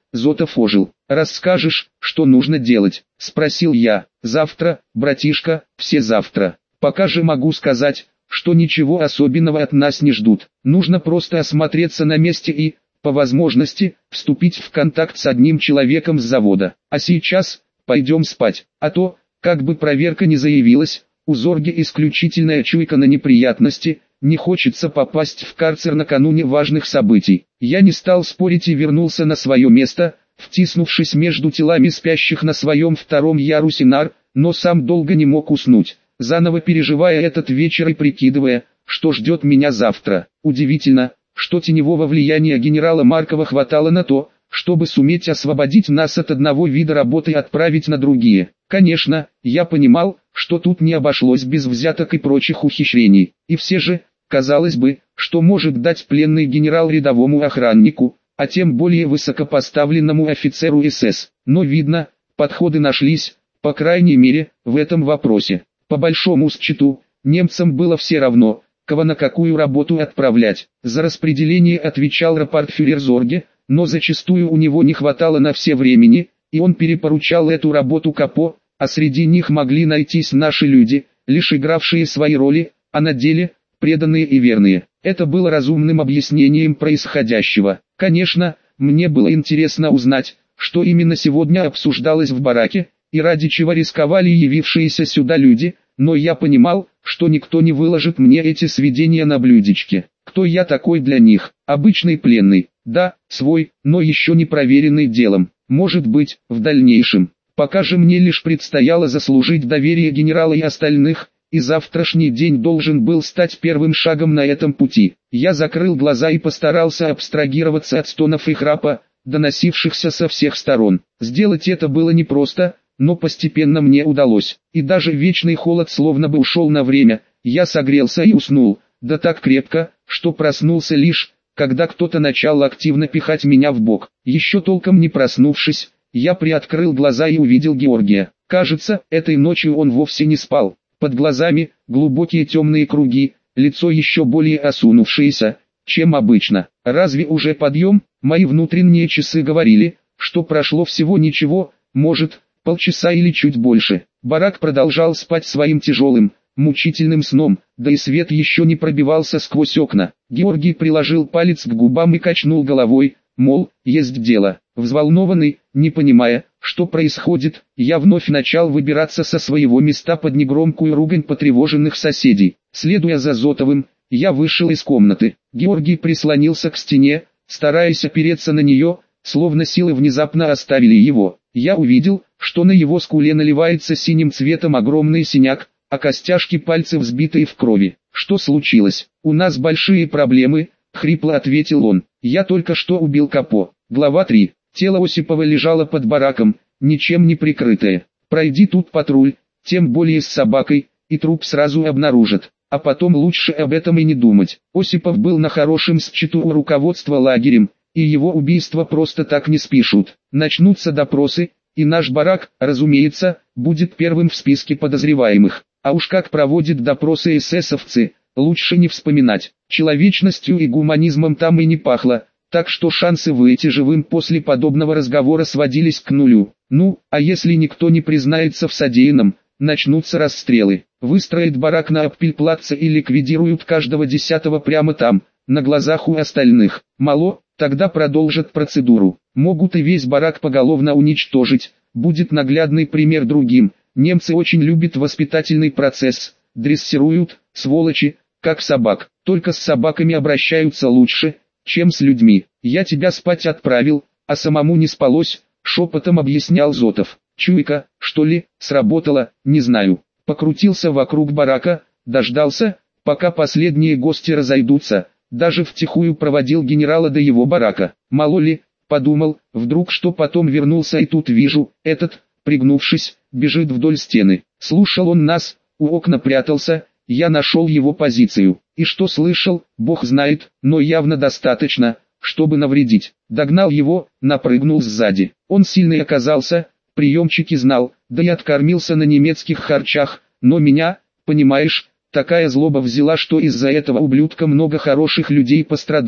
Speaker 1: Зотов ожил. «Расскажешь, что нужно делать?» – спросил я. «Завтра, братишка, все завтра. Пока же могу сказать, что ничего особенного от нас не ждут. Нужно просто осмотреться на месте и, по возможности, вступить в контакт с одним человеком с завода. А сейчас, пойдем спать, а то, как бы проверка не заявилась, у Зорги исключительная чуйка на неприятности, не хочется попасть в карцер накануне важных событий». Я не стал спорить и вернулся на свое место, втиснувшись между телами спящих на своем втором ярусе нар, но сам долго не мог уснуть, заново переживая этот вечер и прикидывая, что ждет меня завтра. Удивительно, что теневого влияния генерала Маркова хватало на то, чтобы суметь освободить нас от одного вида работы и отправить на другие. Конечно, я понимал, что тут не обошлось без взяток и прочих ухищрений, и все же, казалось бы, что может дать пленный генерал рядовому охраннику, а тем более высокопоставленному офицеру эс эс. Но видно, подходы нашлись, по крайней мере, в этом вопросе. По большому счету, немцам было все равно, кого на какую работу отправлять. За распределение отвечал рапортфюрер Зорге, но зачастую у него не хватало на все времени, и он перепоручал эту работу капо, а среди них могли найтись наши люди, лишь игравшие свои роли, а на деле, преданные и верные. Это было разумным объяснением происходящего. Конечно, мне было интересно узнать, что именно сегодня обсуждалось в бараке, и ради чего рисковали явившиеся сюда люди, но я понимал, что никто не выложит мне эти сведения на блюдечке. Кто я такой для них? Обычный пленный. Да, свой, но еще не проверенный делом. Может быть, в дальнейшем. Пока же мне лишь предстояло заслужить доверие генерала и остальных, и завтрашний день должен был стать первым шагом на этом пути. Я закрыл глаза и постарался абстрагироваться от стонов и храпа, доносившихся со всех сторон. Сделать это было непросто, но постепенно мне удалось. И даже вечный холод словно бы ушел на время, я согрелся и уснул, да так крепко, что проснулся лишь, когда кто-то начал активно пихать меня в бок. Еще толком не проснувшись, я приоткрыл глаза и увидел Георгия. Кажется, этой ночью он вовсе не спал. Под глазами глубокие темные круги, лицо еще более осунувшееся, чем обычно. Разве уже подъем? Мои внутренние часы говорили, что прошло всего ничего, может, полчаса или чуть больше. Барак продолжал спать своим тяжелым, мучительным сном, да и свет еще не пробивался сквозь окна. Георгий приложил палец к губам и качнул головой, мол, есть дело. Взволнованный, не понимая, что происходит, я вновь начал выбираться со своего места под негромкую ругань потревоженных соседей. Следуя за Зотовым, я вышел из комнаты. Георгий прислонился к стене, стараясь опереться на нее, словно силы внезапно оставили его. Я увидел, что на его скуле наливается синим цветом огромный синяк, а костяшки пальцев сбитые в крови. «Что случилось? У нас большие проблемы», — хрипло ответил он. «Я только что убил Капо». Глава три. Тело Осипова лежало под бараком, ничем не прикрытое. Пройди тут патруль, тем более с собакой, и труп сразу обнаружат. А потом лучше об этом и не думать. Осипов был на хорошем счету у руководства лагерем, и его убийство просто так не спишут. Начнутся допросы, и наш барак, разумеется, будет первым в списке подозреваемых. А уж как проводят допросы эсэсовцы, лучше не вспоминать. Человечностью и гуманизмом там и не пахло, так что шансы выйти живым после подобного разговора сводились к нулю. Ну, а если никто не признается в содеянном, начнутся расстрелы. Выстроят барак на Аппельплаце и ликвидируют каждого десятого прямо там, на глазах у остальных. Мало, тогда продолжат процедуру. Могут и весь барак поголовно уничтожить, будет наглядный пример другим. Немцы очень любят воспитательный процесс, дрессируют, сволочи, как собак. Только с собаками обращаются лучше, чем с людьми. Я тебя спать отправил, а самому не спалось, шепотом объяснял Зотов. Чуйка, что ли, сработала, не знаю. Покрутился вокруг барака, дождался, пока последние гости разойдутся, даже втихую проводил генерала до его барака. Мало ли, подумал, вдруг что потом вернулся и тут вижу, этот, пригнувшись, бежит вдоль стены. Слушал он нас, у окна прятался, я нашел его позицию. И что слышал, бог знает, но явно достаточно, чтобы навредить. Догнал его, напрыгнул сзади. Он сильный оказался, приемчики знал, да и откормился на немецких харчах, но меня, понимаешь, такая злоба взяла, что из-за этого ублюдка много хороших людей пострадает.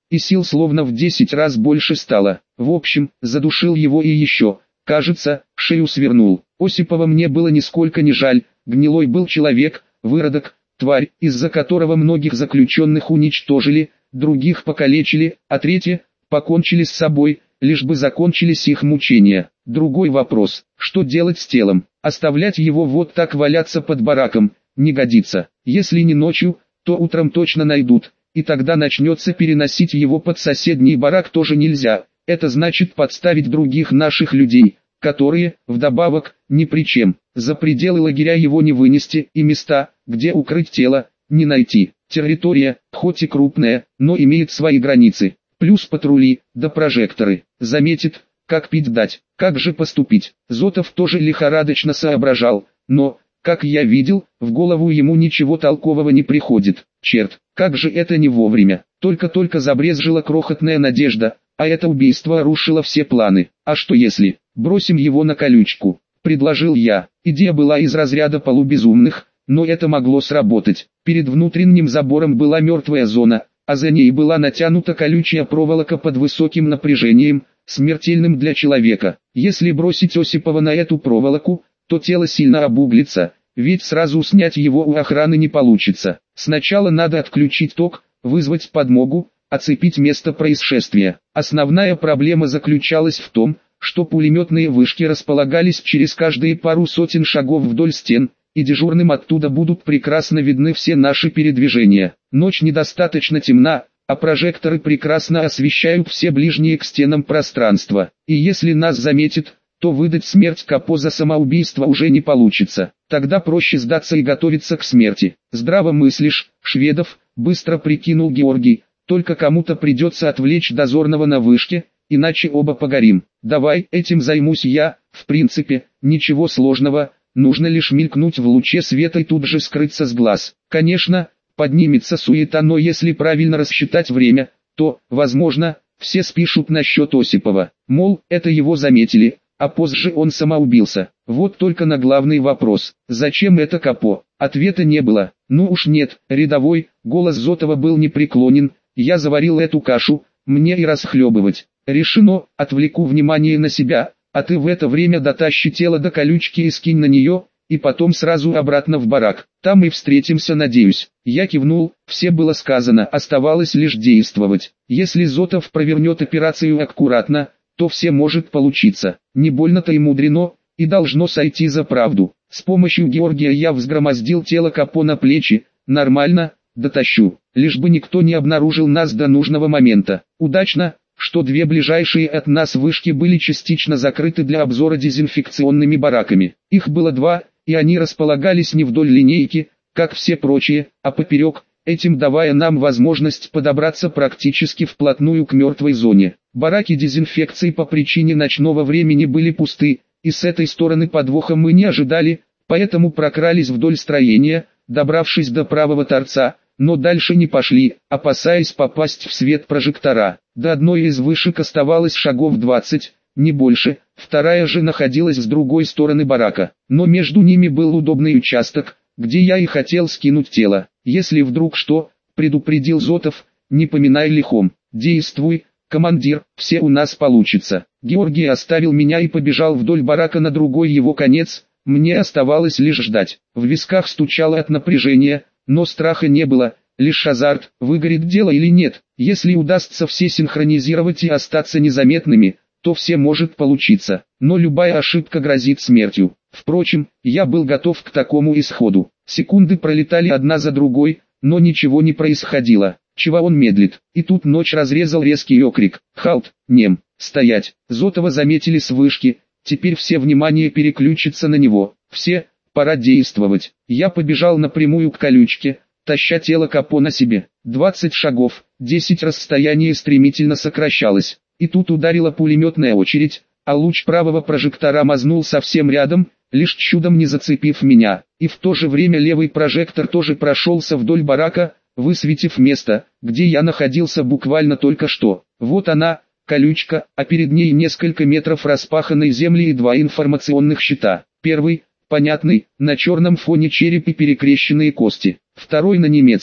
Speaker 1: и сил словно в десять раз больше стало. В общем, задушил его и еще, кажется, шею свернул. Осипова мне было нисколько не жаль, гнилой был человек, выродок, тварь, из-за которого многих заключенных уничтожили, других покалечили, а третьи покончили с собой, лишь бы закончились их мучения. Другой вопрос, что делать с телом? Оставлять его вот так валяться под бараком не годится. Если не ночью, то утром точно найдут, и тогда начнется переносить его под соседний барак тоже нельзя. Это значит подставить других наших людей, которые, вдобавок, ни при чем. За пределы лагеря его не вынести, и места, где укрыть тело, не найти. Территория, хоть и крупная, но имеет свои границы. Плюс патрули, да прожекторы. Заметит, как пить дать, как же поступить. Зотов тоже лихорадочно соображал, но, как я видел, в голову ему ничего толкового не приходит. Черт, как же это не вовремя. Только-только забрезжила крохотная надежда, а это убийство рушило все планы. А что если, бросим его на колючку, предложил я. Идея была из разряда полубезумных, но это могло сработать. Перед внутренним забором была мертвая зона, а за ней была натянута колючая проволока под высоким напряжением, смертельным для человека. Если бросить Осипова на эту проволоку, то тело сильно обуглится, ведь сразу снять его у охраны не получится. Сначала надо отключить ток, вызвать подмогу, оцепить место происшествия. Основная проблема заключалась в том, что пулеметные вышки располагались через каждые пару сотен шагов вдоль стен, и дежурным оттуда будут прекрасно видны все наши передвижения. Ночь недостаточно темна, а прожекторы прекрасно освещают все ближние к стенам пространства. И если нас заметит, то выдать смерть Капо за самоубийство уже не получится. Тогда проще сдаться и готовиться к смерти. Здраво мыслишь, Шведов, быстро прикинул Георгий, только кому-то придется отвлечь дозорного на вышке, иначе оба погорим. Давай, этим займусь я, в принципе, ничего сложного, нужно лишь мелькнуть в луче света и тут же скрыться с глаз. Конечно, поднимется суета, но если правильно рассчитать время, то, возможно, все спишут насчет Осипова. Мол, это его заметили, а позже он самоубился. Вот только на главный вопрос, зачем это Капо? Ответа не было. Ну уж нет, рядовой, голос Зотова был непреклонен, я заварил эту кашу, мне и расхлебывать. Решено, отвлеку внимание на себя, а ты в это время дотащи тело до колючки и скинь на нее, и потом сразу обратно в барак. Там и встретимся, надеюсь. Я кивнул, все было сказано, оставалось лишь действовать. Если Зотов провернет операцию аккуратно, то все может получиться. Не больно-то и мудрено, и должно сойти за правду. С помощью Георгия я взгромоздил тело Капо на плечи, нормально, дотащу, лишь бы никто не обнаружил нас до нужного момента. Удачно, что две ближайшие от нас вышки были частично закрыты для обзора дезинфекционными бараками. Их было два, и они располагались не вдоль линейки, как все прочие, а поперек, этим давая нам возможность подобраться практически вплотную к мертвой зоне. Бараки дезинфекции по причине ночного времени были пусты, и с этой стороны подвоха мы не ожидали, поэтому прокрались вдоль строения, добравшись до правого торца, но дальше не пошли, опасаясь попасть в свет прожектора. До одной из вышек оставалось шагов двадцать, не больше, вторая же находилась с другой стороны барака, но между ними был удобный участок, где я и хотел скинуть тело. Если вдруг что, предупредил Зотов, не поминай лихом, действуй, командир, все у нас получится. Георгий оставил меня и побежал вдоль барака на другой его конец, мне оставалось лишь ждать. В висках стучало от напряжения, но страха не было, лишь азарт, выгорит дело или нет. Если удастся все синхронизировать и остаться незаметными, то все может получиться, но любая ошибка грозит смертью. Впрочем, я был готов к такому исходу. Секунды пролетали одна за другой, но ничего не происходило. Чего он медлит? И тут ночь разрезал резкий окрик. Халт, нем, стоять. Зотова заметили с вышки, теперь все внимание переключится на него. Все, пора действовать. Я побежал напрямую к колючке, таща тело Капо на себе. двадцать шагов, десять расстояние стремительно сокращалось. И тут ударила пулеметная очередь, а луч правого прожектора мазнул совсем рядом, лишь чудом не зацепив меня. И в то же время левый прожектор тоже прошелся вдоль барака, высветив место, где я находился буквально только что. Вот она, колючка, а перед ней несколько метров распаханной земли и два информационных щита. Первый, понятный, на черном фоне череп и перекрещенные кости. Второй на немецком.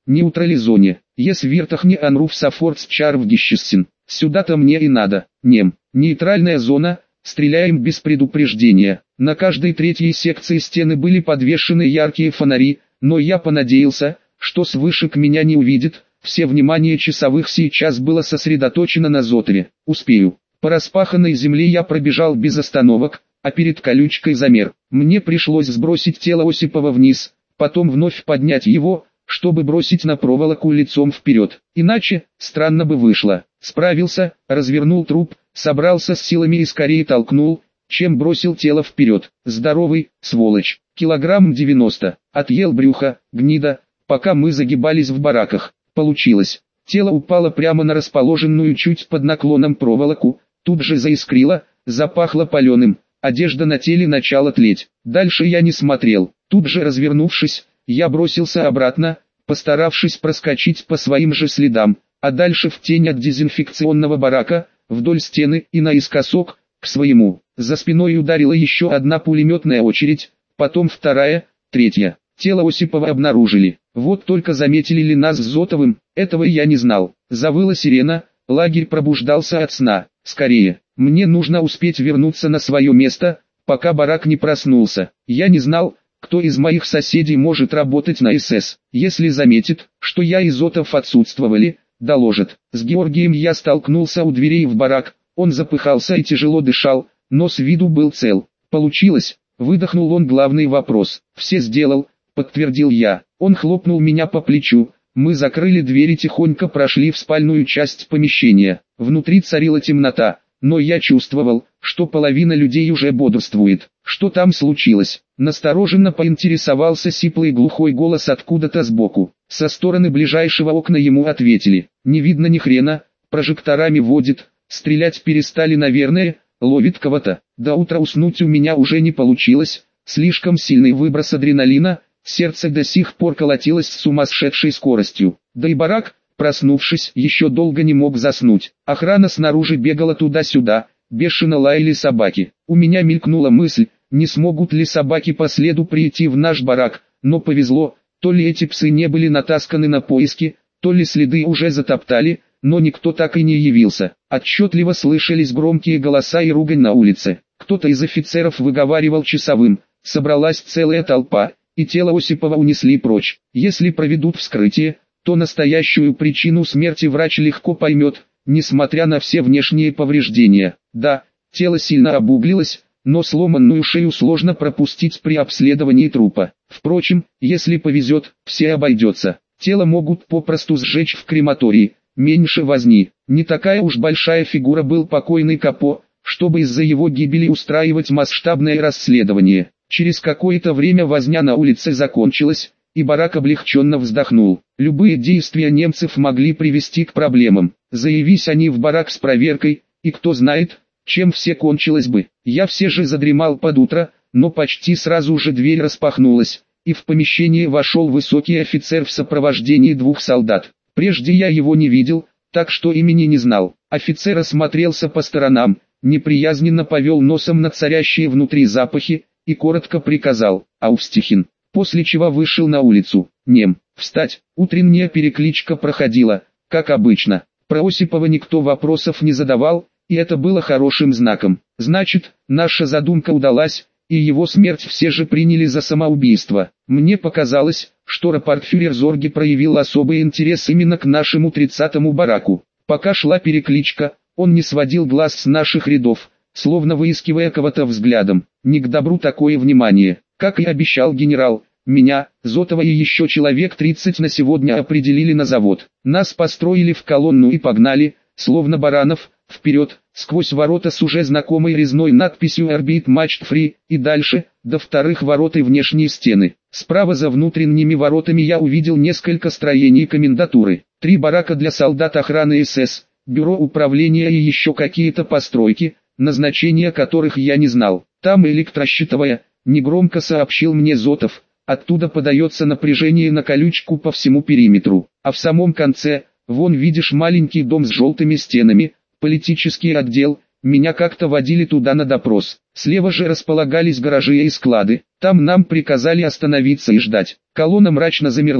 Speaker 1: Неутрализоне. Ес вертахне анруф сафорц чарвгищессин. Сюда-то мне и надо. Нем. Нейтральная зона. Стреляем без предупреждения. На каждой третьей секции стены были подвешены яркие фонари, но я понадеялся, что с вышек меня не увидит. Все внимание часовых сейчас было сосредоточено на Зотове. Успею. По распаханной земле я пробежал без остановок, а перед колючкой замер. Мне пришлось сбросить тело Осипова вниз, потом вновь поднять его, чтобы бросить на проволоку лицом вперед. Иначе, странно бы вышло. Справился, развернул труп, собрался с силами и скорее толкнул, чем бросил тело вперед. Здоровый, сволочь, килограмм девяносто, отъел брюхо, гнида, пока мы загибались в бараках. Получилось. Тело упало прямо на расположенную чуть под наклоном проволоку, тут же заискрило, запахло паленым, одежда на теле начала тлеть. Дальше я не смотрел. Тут же развернувшись, я бросился обратно, постаравшись проскочить по своим же следам, а дальше в тень от дезинфекционного барака, вдоль стены и наискосок, к своему. За спиной ударила еще одна пулеметная очередь, потом вторая, третья. Тело Осипова обнаружили. Вот только заметили ли нас с Зотовым, этого я не знал. Завыла сирена, лагерь пробуждался от сна. Скорее, мне нужно успеть вернуться на свое место, пока барак не проснулся. Я не знал, кто из моих соседей может работать на СС. Если заметит, что я и Зотов отсутствовали, доложит. С Георгием я столкнулся у дверей в барак, он запыхался и тяжело дышал, но с виду был цел. Получилось, выдохнул он главный вопрос. Все сделал, подтвердил я. Он хлопнул меня по плечу. Мы закрыли дверь и тихонько прошли в спальную часть помещения. Внутри царила темнота, но я чувствовал, что половина людей уже бодрствует. Что там случилось? Настороженно поинтересовался сиплый глухой голос откуда-то сбоку. Со стороны ближайшего окна ему ответили: не видно ни хрена, прожекторами водит, стрелять перестали, наверное, ловит кого-то. До утра уснуть у меня уже не получилось, слишком сильный выброс адреналина, сердце до сих пор колотилось с сумасшедшей скоростью. Да и барак, проснувшись, еще долго не мог заснуть. Охрана снаружи бегала туда-сюда, бешено лаяли собаки. У меня мелькнула мысль, не смогут ли собаки по следу прийти в наш барак, но повезло, то ли эти псы не были натасканы на поиски, то ли следы уже затоптали, но никто так и не явился. Отчетливо слышались громкие голоса и ругань на улице. Кто-то из офицеров выговаривал часовым, собралась целая толпа, и тело Осипова унесли прочь. Если проведут вскрытие, то настоящую причину смерти врач легко поймет, несмотря на все внешние повреждения. Да, тело сильно обуглилось, но сломанную шею сложно пропустить при обследовании трупа. Впрочем, если повезет, все обойдется. Тело могут попросту сжечь в крематории, меньше возни. Не такая уж большая фигура был покойный Капо, чтобы из-за его гибели устраивать масштабное расследование. Через какое-то время возня на улице закончилась, и барак облегченно вздохнул. Любые действия немцев могли привести к проблемам. Заявись они в барак с проверкой, и кто знает, чем все кончилось бы. Я все же задремал под утро, но почти сразу же дверь распахнулась, и в помещение вошел высокий офицер в сопровождении двух солдат. Прежде я его не видел, так что имени не знал. Офицер осмотрелся по сторонам, неприязненно повел носом на царящие внутри запахи, и коротко приказал: «Аустихин», после чего вышел на улицу. Нем, встать. Утренняя перекличка проходила, как обычно. Про Осипова никто вопросов не задавал, и это было хорошим знаком. Значит, наша задумка удалась, и его смерть все же приняли за самоубийство. Мне показалось, что рапортфюрер Зорге проявил особый интерес именно к нашему тридцатому бараку. Пока шла перекличка, он не сводил глаз с наших рядов, словно выискивая кого-то взглядом. Не к добру такое внимание. Как и обещал генерал, меня, Зотова и еще человек тридцать на сегодня определили на завод. Нас построили в колонну и погнали, словно баранов, вперед, сквозь ворота с уже знакомой резной надписью «Орбит Матч Фри», и дальше, до вторых ворот и внешней стены. Справа за внутренними воротами я увидел несколько строений комендатуры, три барака для солдат охраны СС, бюро управления и еще какие-то постройки, назначения которых я не знал. Там электрощитовая, негромко сообщил мне Зотов, оттуда подается напряжение на колючку по всему периметру. А в самом конце, вон видишь маленький дом с желтыми стенами, политический отдел, меня как-то водили туда на допрос. Слева же располагались гаражи и склады, там нам приказали остановиться и ждать. Колонна мрачно замерла,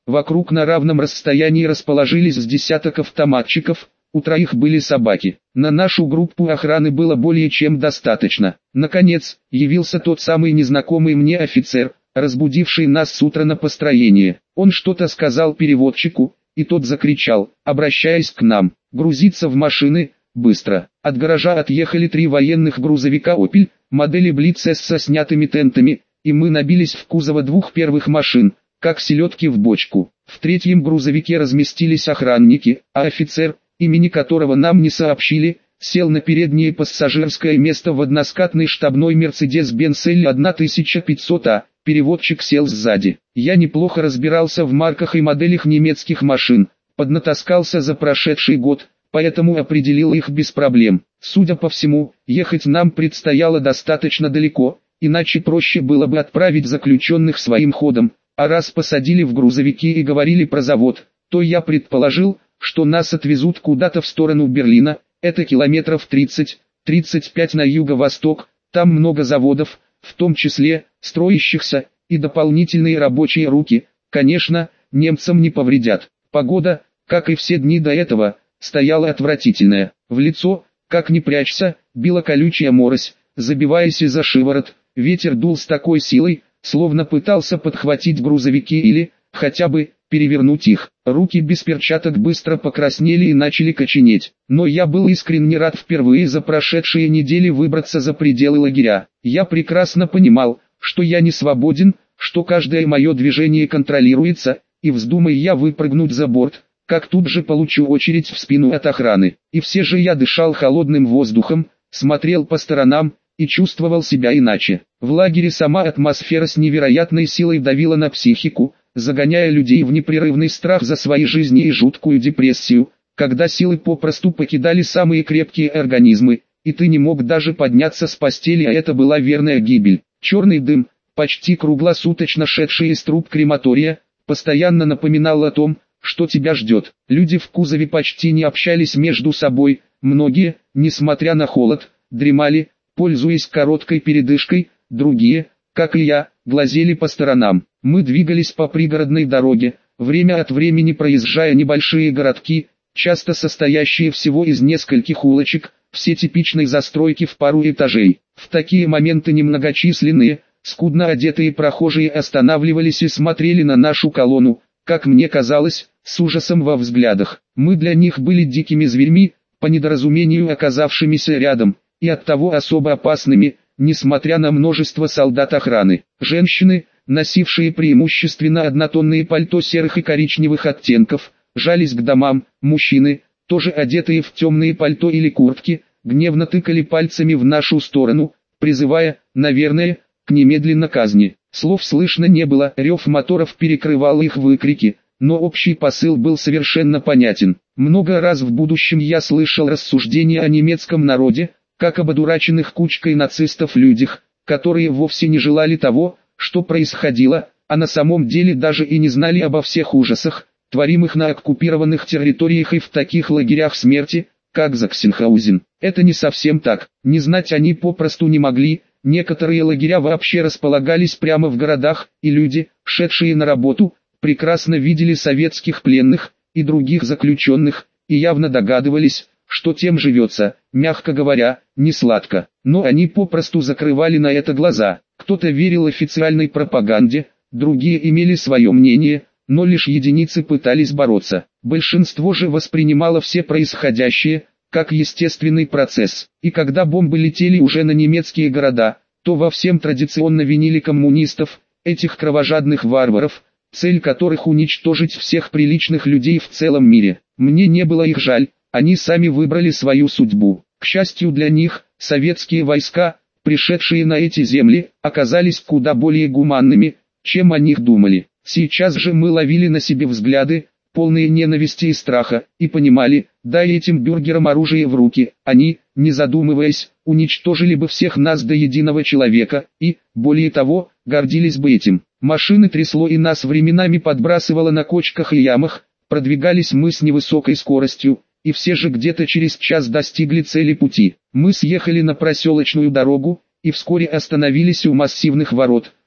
Speaker 1: Вокруг на равном расстоянии расположились с десяток автоматчиков, у троих были собаки. На нашу группу охраны было более чем достаточно. Наконец, явился тот самый незнакомый мне офицер, разбудивший нас с утра на построение. Он что-то сказал переводчику, и тот закричал, обращаясь к нам: «Грузиться в машины, быстро!» От гаража отъехали три военных грузовика Opel, модели Blitz S со снятыми тентами, и мы набились в кузово двух первых машин, как селедки в бочку. В третьем грузовике разместились охранники, а офицер, имени которого нам не сообщили, сел на переднее пассажирское место в односкатный штабной Mercedes-Benz L тысяча пятьсот А. Переводчик сел сзади. Я неплохо разбирался в марках и моделях немецких машин, поднатаскался за прошедший год, поэтому определил их без проблем. Судя по всему, ехать нам предстояло достаточно далеко, иначе проще было бы отправить заключенных своим ходом, а раз посадили в грузовики и говорили про завод, то я предположил, что нас отвезут куда-то в сторону Берлина, это километров тридцать-тридцать пять на юго-восток, там много заводов, в том числе, строящихся, и дополнительные рабочие руки, конечно, немцам не повредят. Погода, как и все дни до этого, стояла отвратительная. В лицо, как ни прячься, била колючая морось, забиваясь за шиворот, ветер дул с такой силой, словно пытался подхватить грузовики или, хотя бы, перевернуть их. Руки без перчаток быстро покраснели и начали коченеть. Но я был искренне рад впервые за прошедшие недели выбраться за пределы лагеря. Я прекрасно понимал, что я не свободен, что каждое мое движение контролируется, и вздумай я выпрыгнуть за борт, как тут же получу очередь в спину от охраны. И все же я дышал холодным воздухом, смотрел по сторонам, и чувствовал себя иначе. В лагере сама атмосфера с невероятной силой давила на психику, загоняя людей в непрерывный страх за свои жизни и жуткую депрессию, когда силы попросту покидали самые крепкие организмы, и ты не мог даже подняться с постели, а это была верная гибель. Черный дым, почти круглосуточно шедший из труб крематория, постоянно напоминал о том, что тебя ждет. Люди в кузове почти не общались между собой, многие, несмотря на холод, дремали, пользуясь короткой передышкой, другие, как и я, глазели по сторонам. Мы двигались по пригородной дороге, время от времени проезжая небольшие городки, часто состоящие всего из нескольких улочек, все типичной застройки в пару этажей. В такие моменты немногочисленные, скудно одетые прохожие останавливались и смотрели на нашу колонну, как мне казалось, с ужасом во взглядах. Мы для них были дикими зверьми, по недоразумению оказавшимися рядом, и оттого особо опасными, несмотря на множество солдат охраны. Женщины, носившие преимущественно однотонные пальто серых и коричневых оттенков, жались к домам, мужчины, тоже одетые в темные пальто или куртки, гневно тыкали пальцами в нашу сторону, призывая, наверное, к немедленной казни. Слов слышно не было, рев моторов перекрывал их выкрики, но общий посыл был совершенно понятен. Много раз в будущем я слышал рассуждения о немецком народе, как об одураченных кучкой нацистов людях, которые вовсе не желали того, что происходило, а на самом деле даже и не знали обо всех ужасах, творимых на оккупированных территориях и в таких лагерях смерти, как Заксенхаузен. Это не совсем так, не знать они попросту не могли, некоторые лагеря вообще располагались прямо в городах, и люди, шедшие на работу, прекрасно видели советских пленных и других заключенных, и явно догадывались, что тем живется, мягко говоря, не сладко. Но они попросту закрывали на это глаза. Кто-то верил официальной пропаганде, другие имели свое мнение, но лишь единицы пытались бороться. Большинство же воспринимало все происходящее как естественный процесс. И когда бомбы летели уже на немецкие города, то во всем традиционно винили коммунистов, этих кровожадных варваров, цель которых уничтожить всех приличных людей в целом мире. Мне не было их жаль. Они сами выбрали свою судьбу. К счастью для них, советские войска, пришедшие на эти земли, оказались куда более гуманными, чем о них думали. Сейчас же мы ловили на себе взгляды, полные ненависти и страха, и понимали, дай этим бюргерам оружие в руки, они, не задумываясь, уничтожили бы всех нас до единого человека, и, более того, гордились бы этим. Машины трясло и нас временами подбрасывало на кочках и ямах, продвигались мы с невысокой скоростью, и все же где-то через час достигли цели пути. Мы съехали на проселочную дорогу, и вскоре остановились у массивных ворот,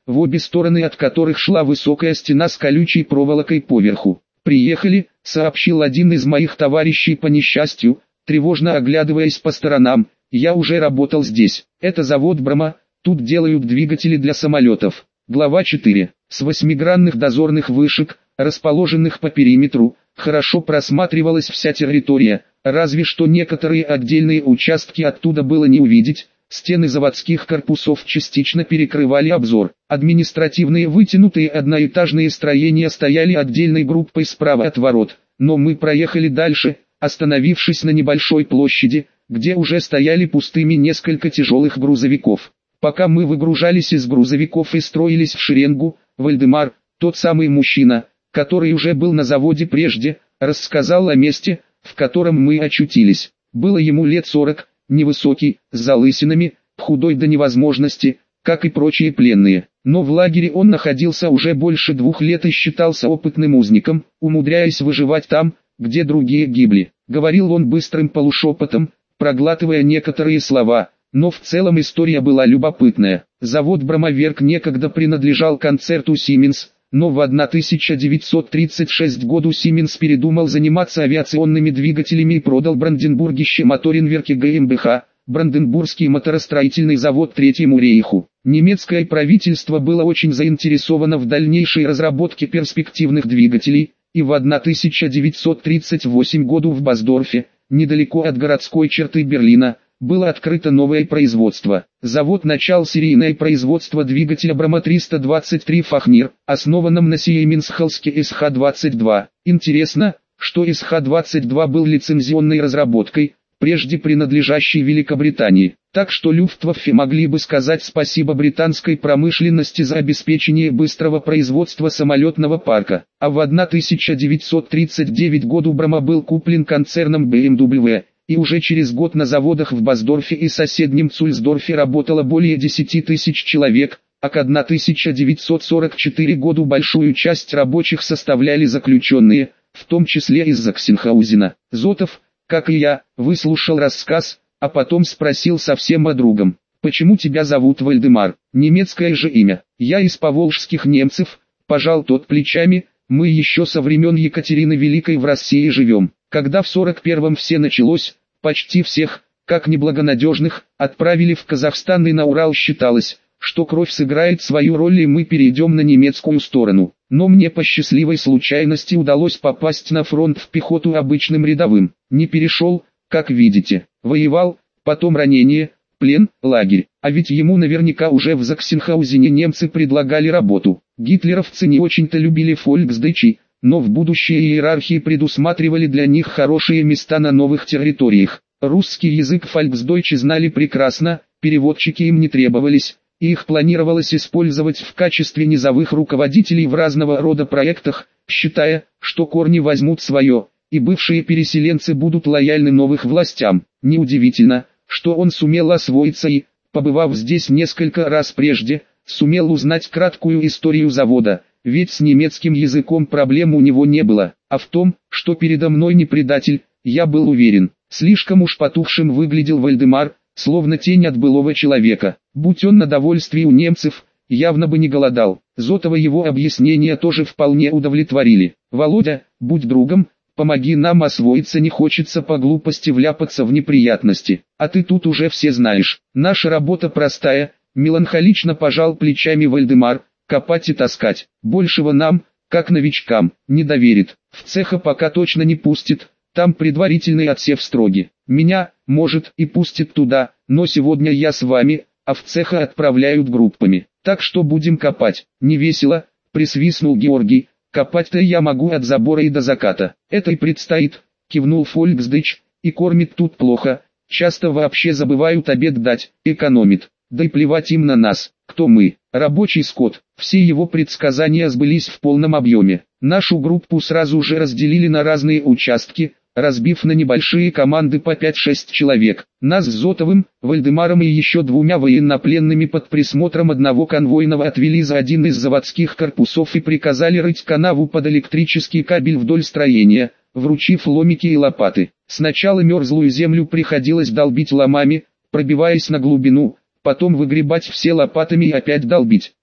Speaker 1: в обе стороны от которых шла высокая стена с колючей проволокой поверху. «Приехали», — сообщил один из моих товарищей по несчастью, тревожно оглядываясь по сторонам. «Я уже работал здесь. Это завод Брама, тут делают двигатели для самолетов». Глава четыре. С восьмигранных дозорных вышек, расположенных по периметру, хорошо просматривалась вся территория, разве что некоторые отдельные участки оттуда было не увидеть. Стены заводских корпусов частично перекрывали обзор. Административные вытянутые одноэтажные строения стояли отдельной группой справа от ворот, но мы проехали дальше, остановившись на небольшой площади, где уже стояли пустыми несколько тяжелых грузовиков. Пока мы выгружались из грузовиков и строились в шеренгу, Вальдемар, тот самый мужчина, который уже был на заводе прежде, рассказал о месте, в котором мы очутились. Было ему лет сорок, невысокий, с залысинами, худой до невозможности, как и прочие пленные. Но в лагере он находился уже больше двух лет и считался опытным узником, умудряясь выживать там, где другие гибли. Говорил он быстрым полушепотом, проглатывая некоторые слова, но в целом история была любопытная. Завод Брамаверк некогда принадлежал концерну Siemens, но в тысяча девятьсот тридцать шестом году Siemens передумал заниматься авиационными двигателями и продал Бранденбургische Motorenwerke GmbH, Бранденбургский моторостроительный завод Третьему рейху. Немецкое правительство было очень заинтересовано в дальнейшей разработке перспективных двигателей, и в тысяча девятьсот тридцать восьмом году в Басдорфе, недалеко от городской черты Берлина, было открыто новое производство. Завод начал серийное производство двигателя Брама триста двадцать три Фахнир, основанном на Siemens-Halske эс ха двадцать два. Интересно, что эс ха двадцать два был лицензионной разработкой, прежде принадлежащей Великобритании. Так что Люфтваффе могли бы сказать спасибо британской промышленности за обеспечение быстрого производства самолетного парка. А в тысяча девятьсот тридцать девятом году Брама был куплен концерном бэ эм дабл ю, и уже через год на заводах в Басдорфе и соседнем Цульсдорфе работало более десяти тысяч человек, а к тысяча девятьсот сорок четвёртому году большую часть рабочих составляли заключенные, в том числе из Заксенхаузена. Зотов, как и я, выслушал рассказ, а потом спросил совсем о другом. «Почему тебя зовут Вальдемар? Немецкое же имя». «Я из поволжских немцев», — пожал тот плечами, — «мы еще со времен Екатерины Великой в России живем. Когда в сорок первом все началось, почти всех, как неблагонадежных, отправили в Казахстан и на Урал. Считалось, что кровь сыграет свою роль и мы перейдем на немецкую сторону. Но мне по счастливой случайности удалось попасть на фронт в пехоту обычным рядовым. Не перешел, как видите. Воевал, потом ранение, плен, лагерь. А ведь ему наверняка уже в Заксенхаузене немцы предлагали работу. Гитлеровцы не очень-то любили фольксдейчи, но в будущей иерархии предусматривали для них хорошие места на новых территориях. Русский язык фольксдойчи знали прекрасно, переводчики им не требовались, и их планировалось использовать в качестве низовых руководителей в разного рода проектах, считая, что корни возьмут свое, и бывшие переселенцы будут лояльны новых властям. Неудивительно, что он сумел освоиться и, побывав здесь несколько раз прежде, сумел узнать краткую историю завода, ведь с немецким языком проблем у него не было, а в том, что передо мной не предатель, я был уверен. Слишком уж потухшим выглядел Вальдемар, словно тень от былого человека. Будь он на довольствии у немцев, явно бы не голодал. Зотова его объяснения тоже вполне удовлетворили. «Володя, будь другом, помоги нам освоиться, не хочется по глупости вляпаться в неприятности. А ты тут уже все знаешь. Наша работа простая», — меланхолично пожал плечами Вальдемар, — «копать и таскать. Большего нам, как новичкам, не доверит. В цеха пока точно не пустит, там предварительный отсев строгий. Меня, может, и пустит туда, но сегодня я с вами, а в цеха отправляют группами. Так что будем копать». «Невесело», — присвистнул Георгий, — «копать-то я могу от забора и до заката». «Это и предстоит», — кивнул Фольксдейч, — «и кормит тут плохо, часто вообще забывают обед дать, экономит. Да и плевать им на нас, кто мы, рабочий скот». Все его предсказания сбылись в полном объеме. Нашу группу сразу же разделили на разные участки, разбив на небольшие команды по пять-шесть человек. Нас с Зотовым, Вальдемаром и еще двумя военнопленными под присмотром одного конвойного отвели за один из заводских корпусов и приказали рыть канаву под электрический кабель вдоль строения, вручив ломики и лопаты. Сначала мерзлую землю приходилось долбить ломами, пробиваясь на глубину, потом выгребать все лопатами и опять долбить.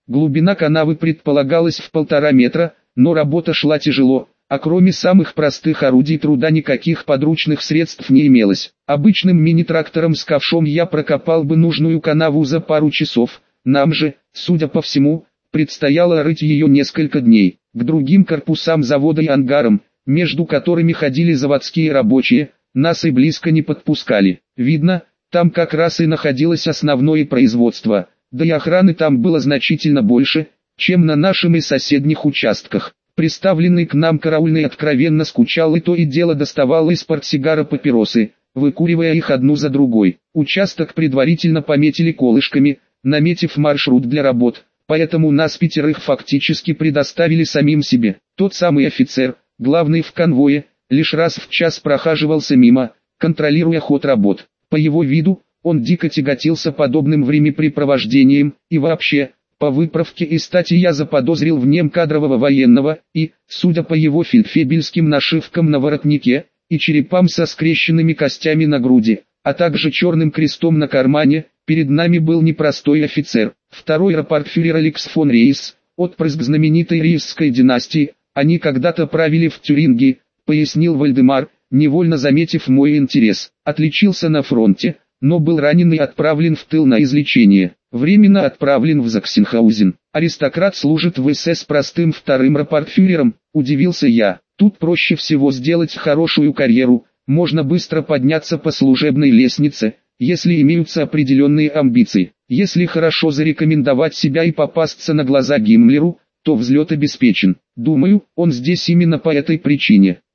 Speaker 1: Глубина канавы предполагалась в полтора метра, но работа шла тяжело, а кроме самых простых орудий труда никаких подручных средств не имелось. Обычным мини-трактором с ковшом я прокопал бы нужную канаву за пару часов, нам же, судя по всему, предстояло рыть ее несколько дней. К другим корпусам завода и ангарам, между которыми ходили заводские рабочие, нас и близко не подпускали. Видно, там как раз и находилось основное производство, да и охраны там было значительно больше, чем на нашем и соседних участках. Приставленный к нам караульный откровенно скучал и то и дело доставал из портсигара папиросы, выкуривая их одну за другой. Участок предварительно пометили колышками, наметив маршрут для работ, поэтому нас пятерых фактически предоставили самим себе. Тот самый офицер, главный в конвое, лишь раз в час прохаживался мимо, контролируя ход работ. По его виду, он дико тяготился подобным времяпрепровождением, и вообще, по выправке и стати я заподозрил в нем кадрового военного, и, судя по его фельдфебельским нашивкам на воротнике, и черепам со скрещенными костями на груди, а также черным крестом на кармане, перед нами был непростой офицер. Второй рапортфюрер Алекс фон Рейс, отпрыск знаменитой рейсской династии, они когда-то правили в Тюрингии, пояснил Вальдемар, невольно заметив мой интерес. Отличился на фронте, но был ранен и отправлен в тыл на излечение. Временно отправлен в Заксенхаузен. Аристократ служит в эс эс простым вторым рапортфюрером, удивился я. Тут проще всего сделать хорошую карьеру, можно быстро подняться по служебной лестнице, если имеются определенные амбиции. Если хорошо зарекомендовать себя и попасться на глаза Гиммлеру, то взлет обеспечен. Думаю, он здесь именно по этой причине.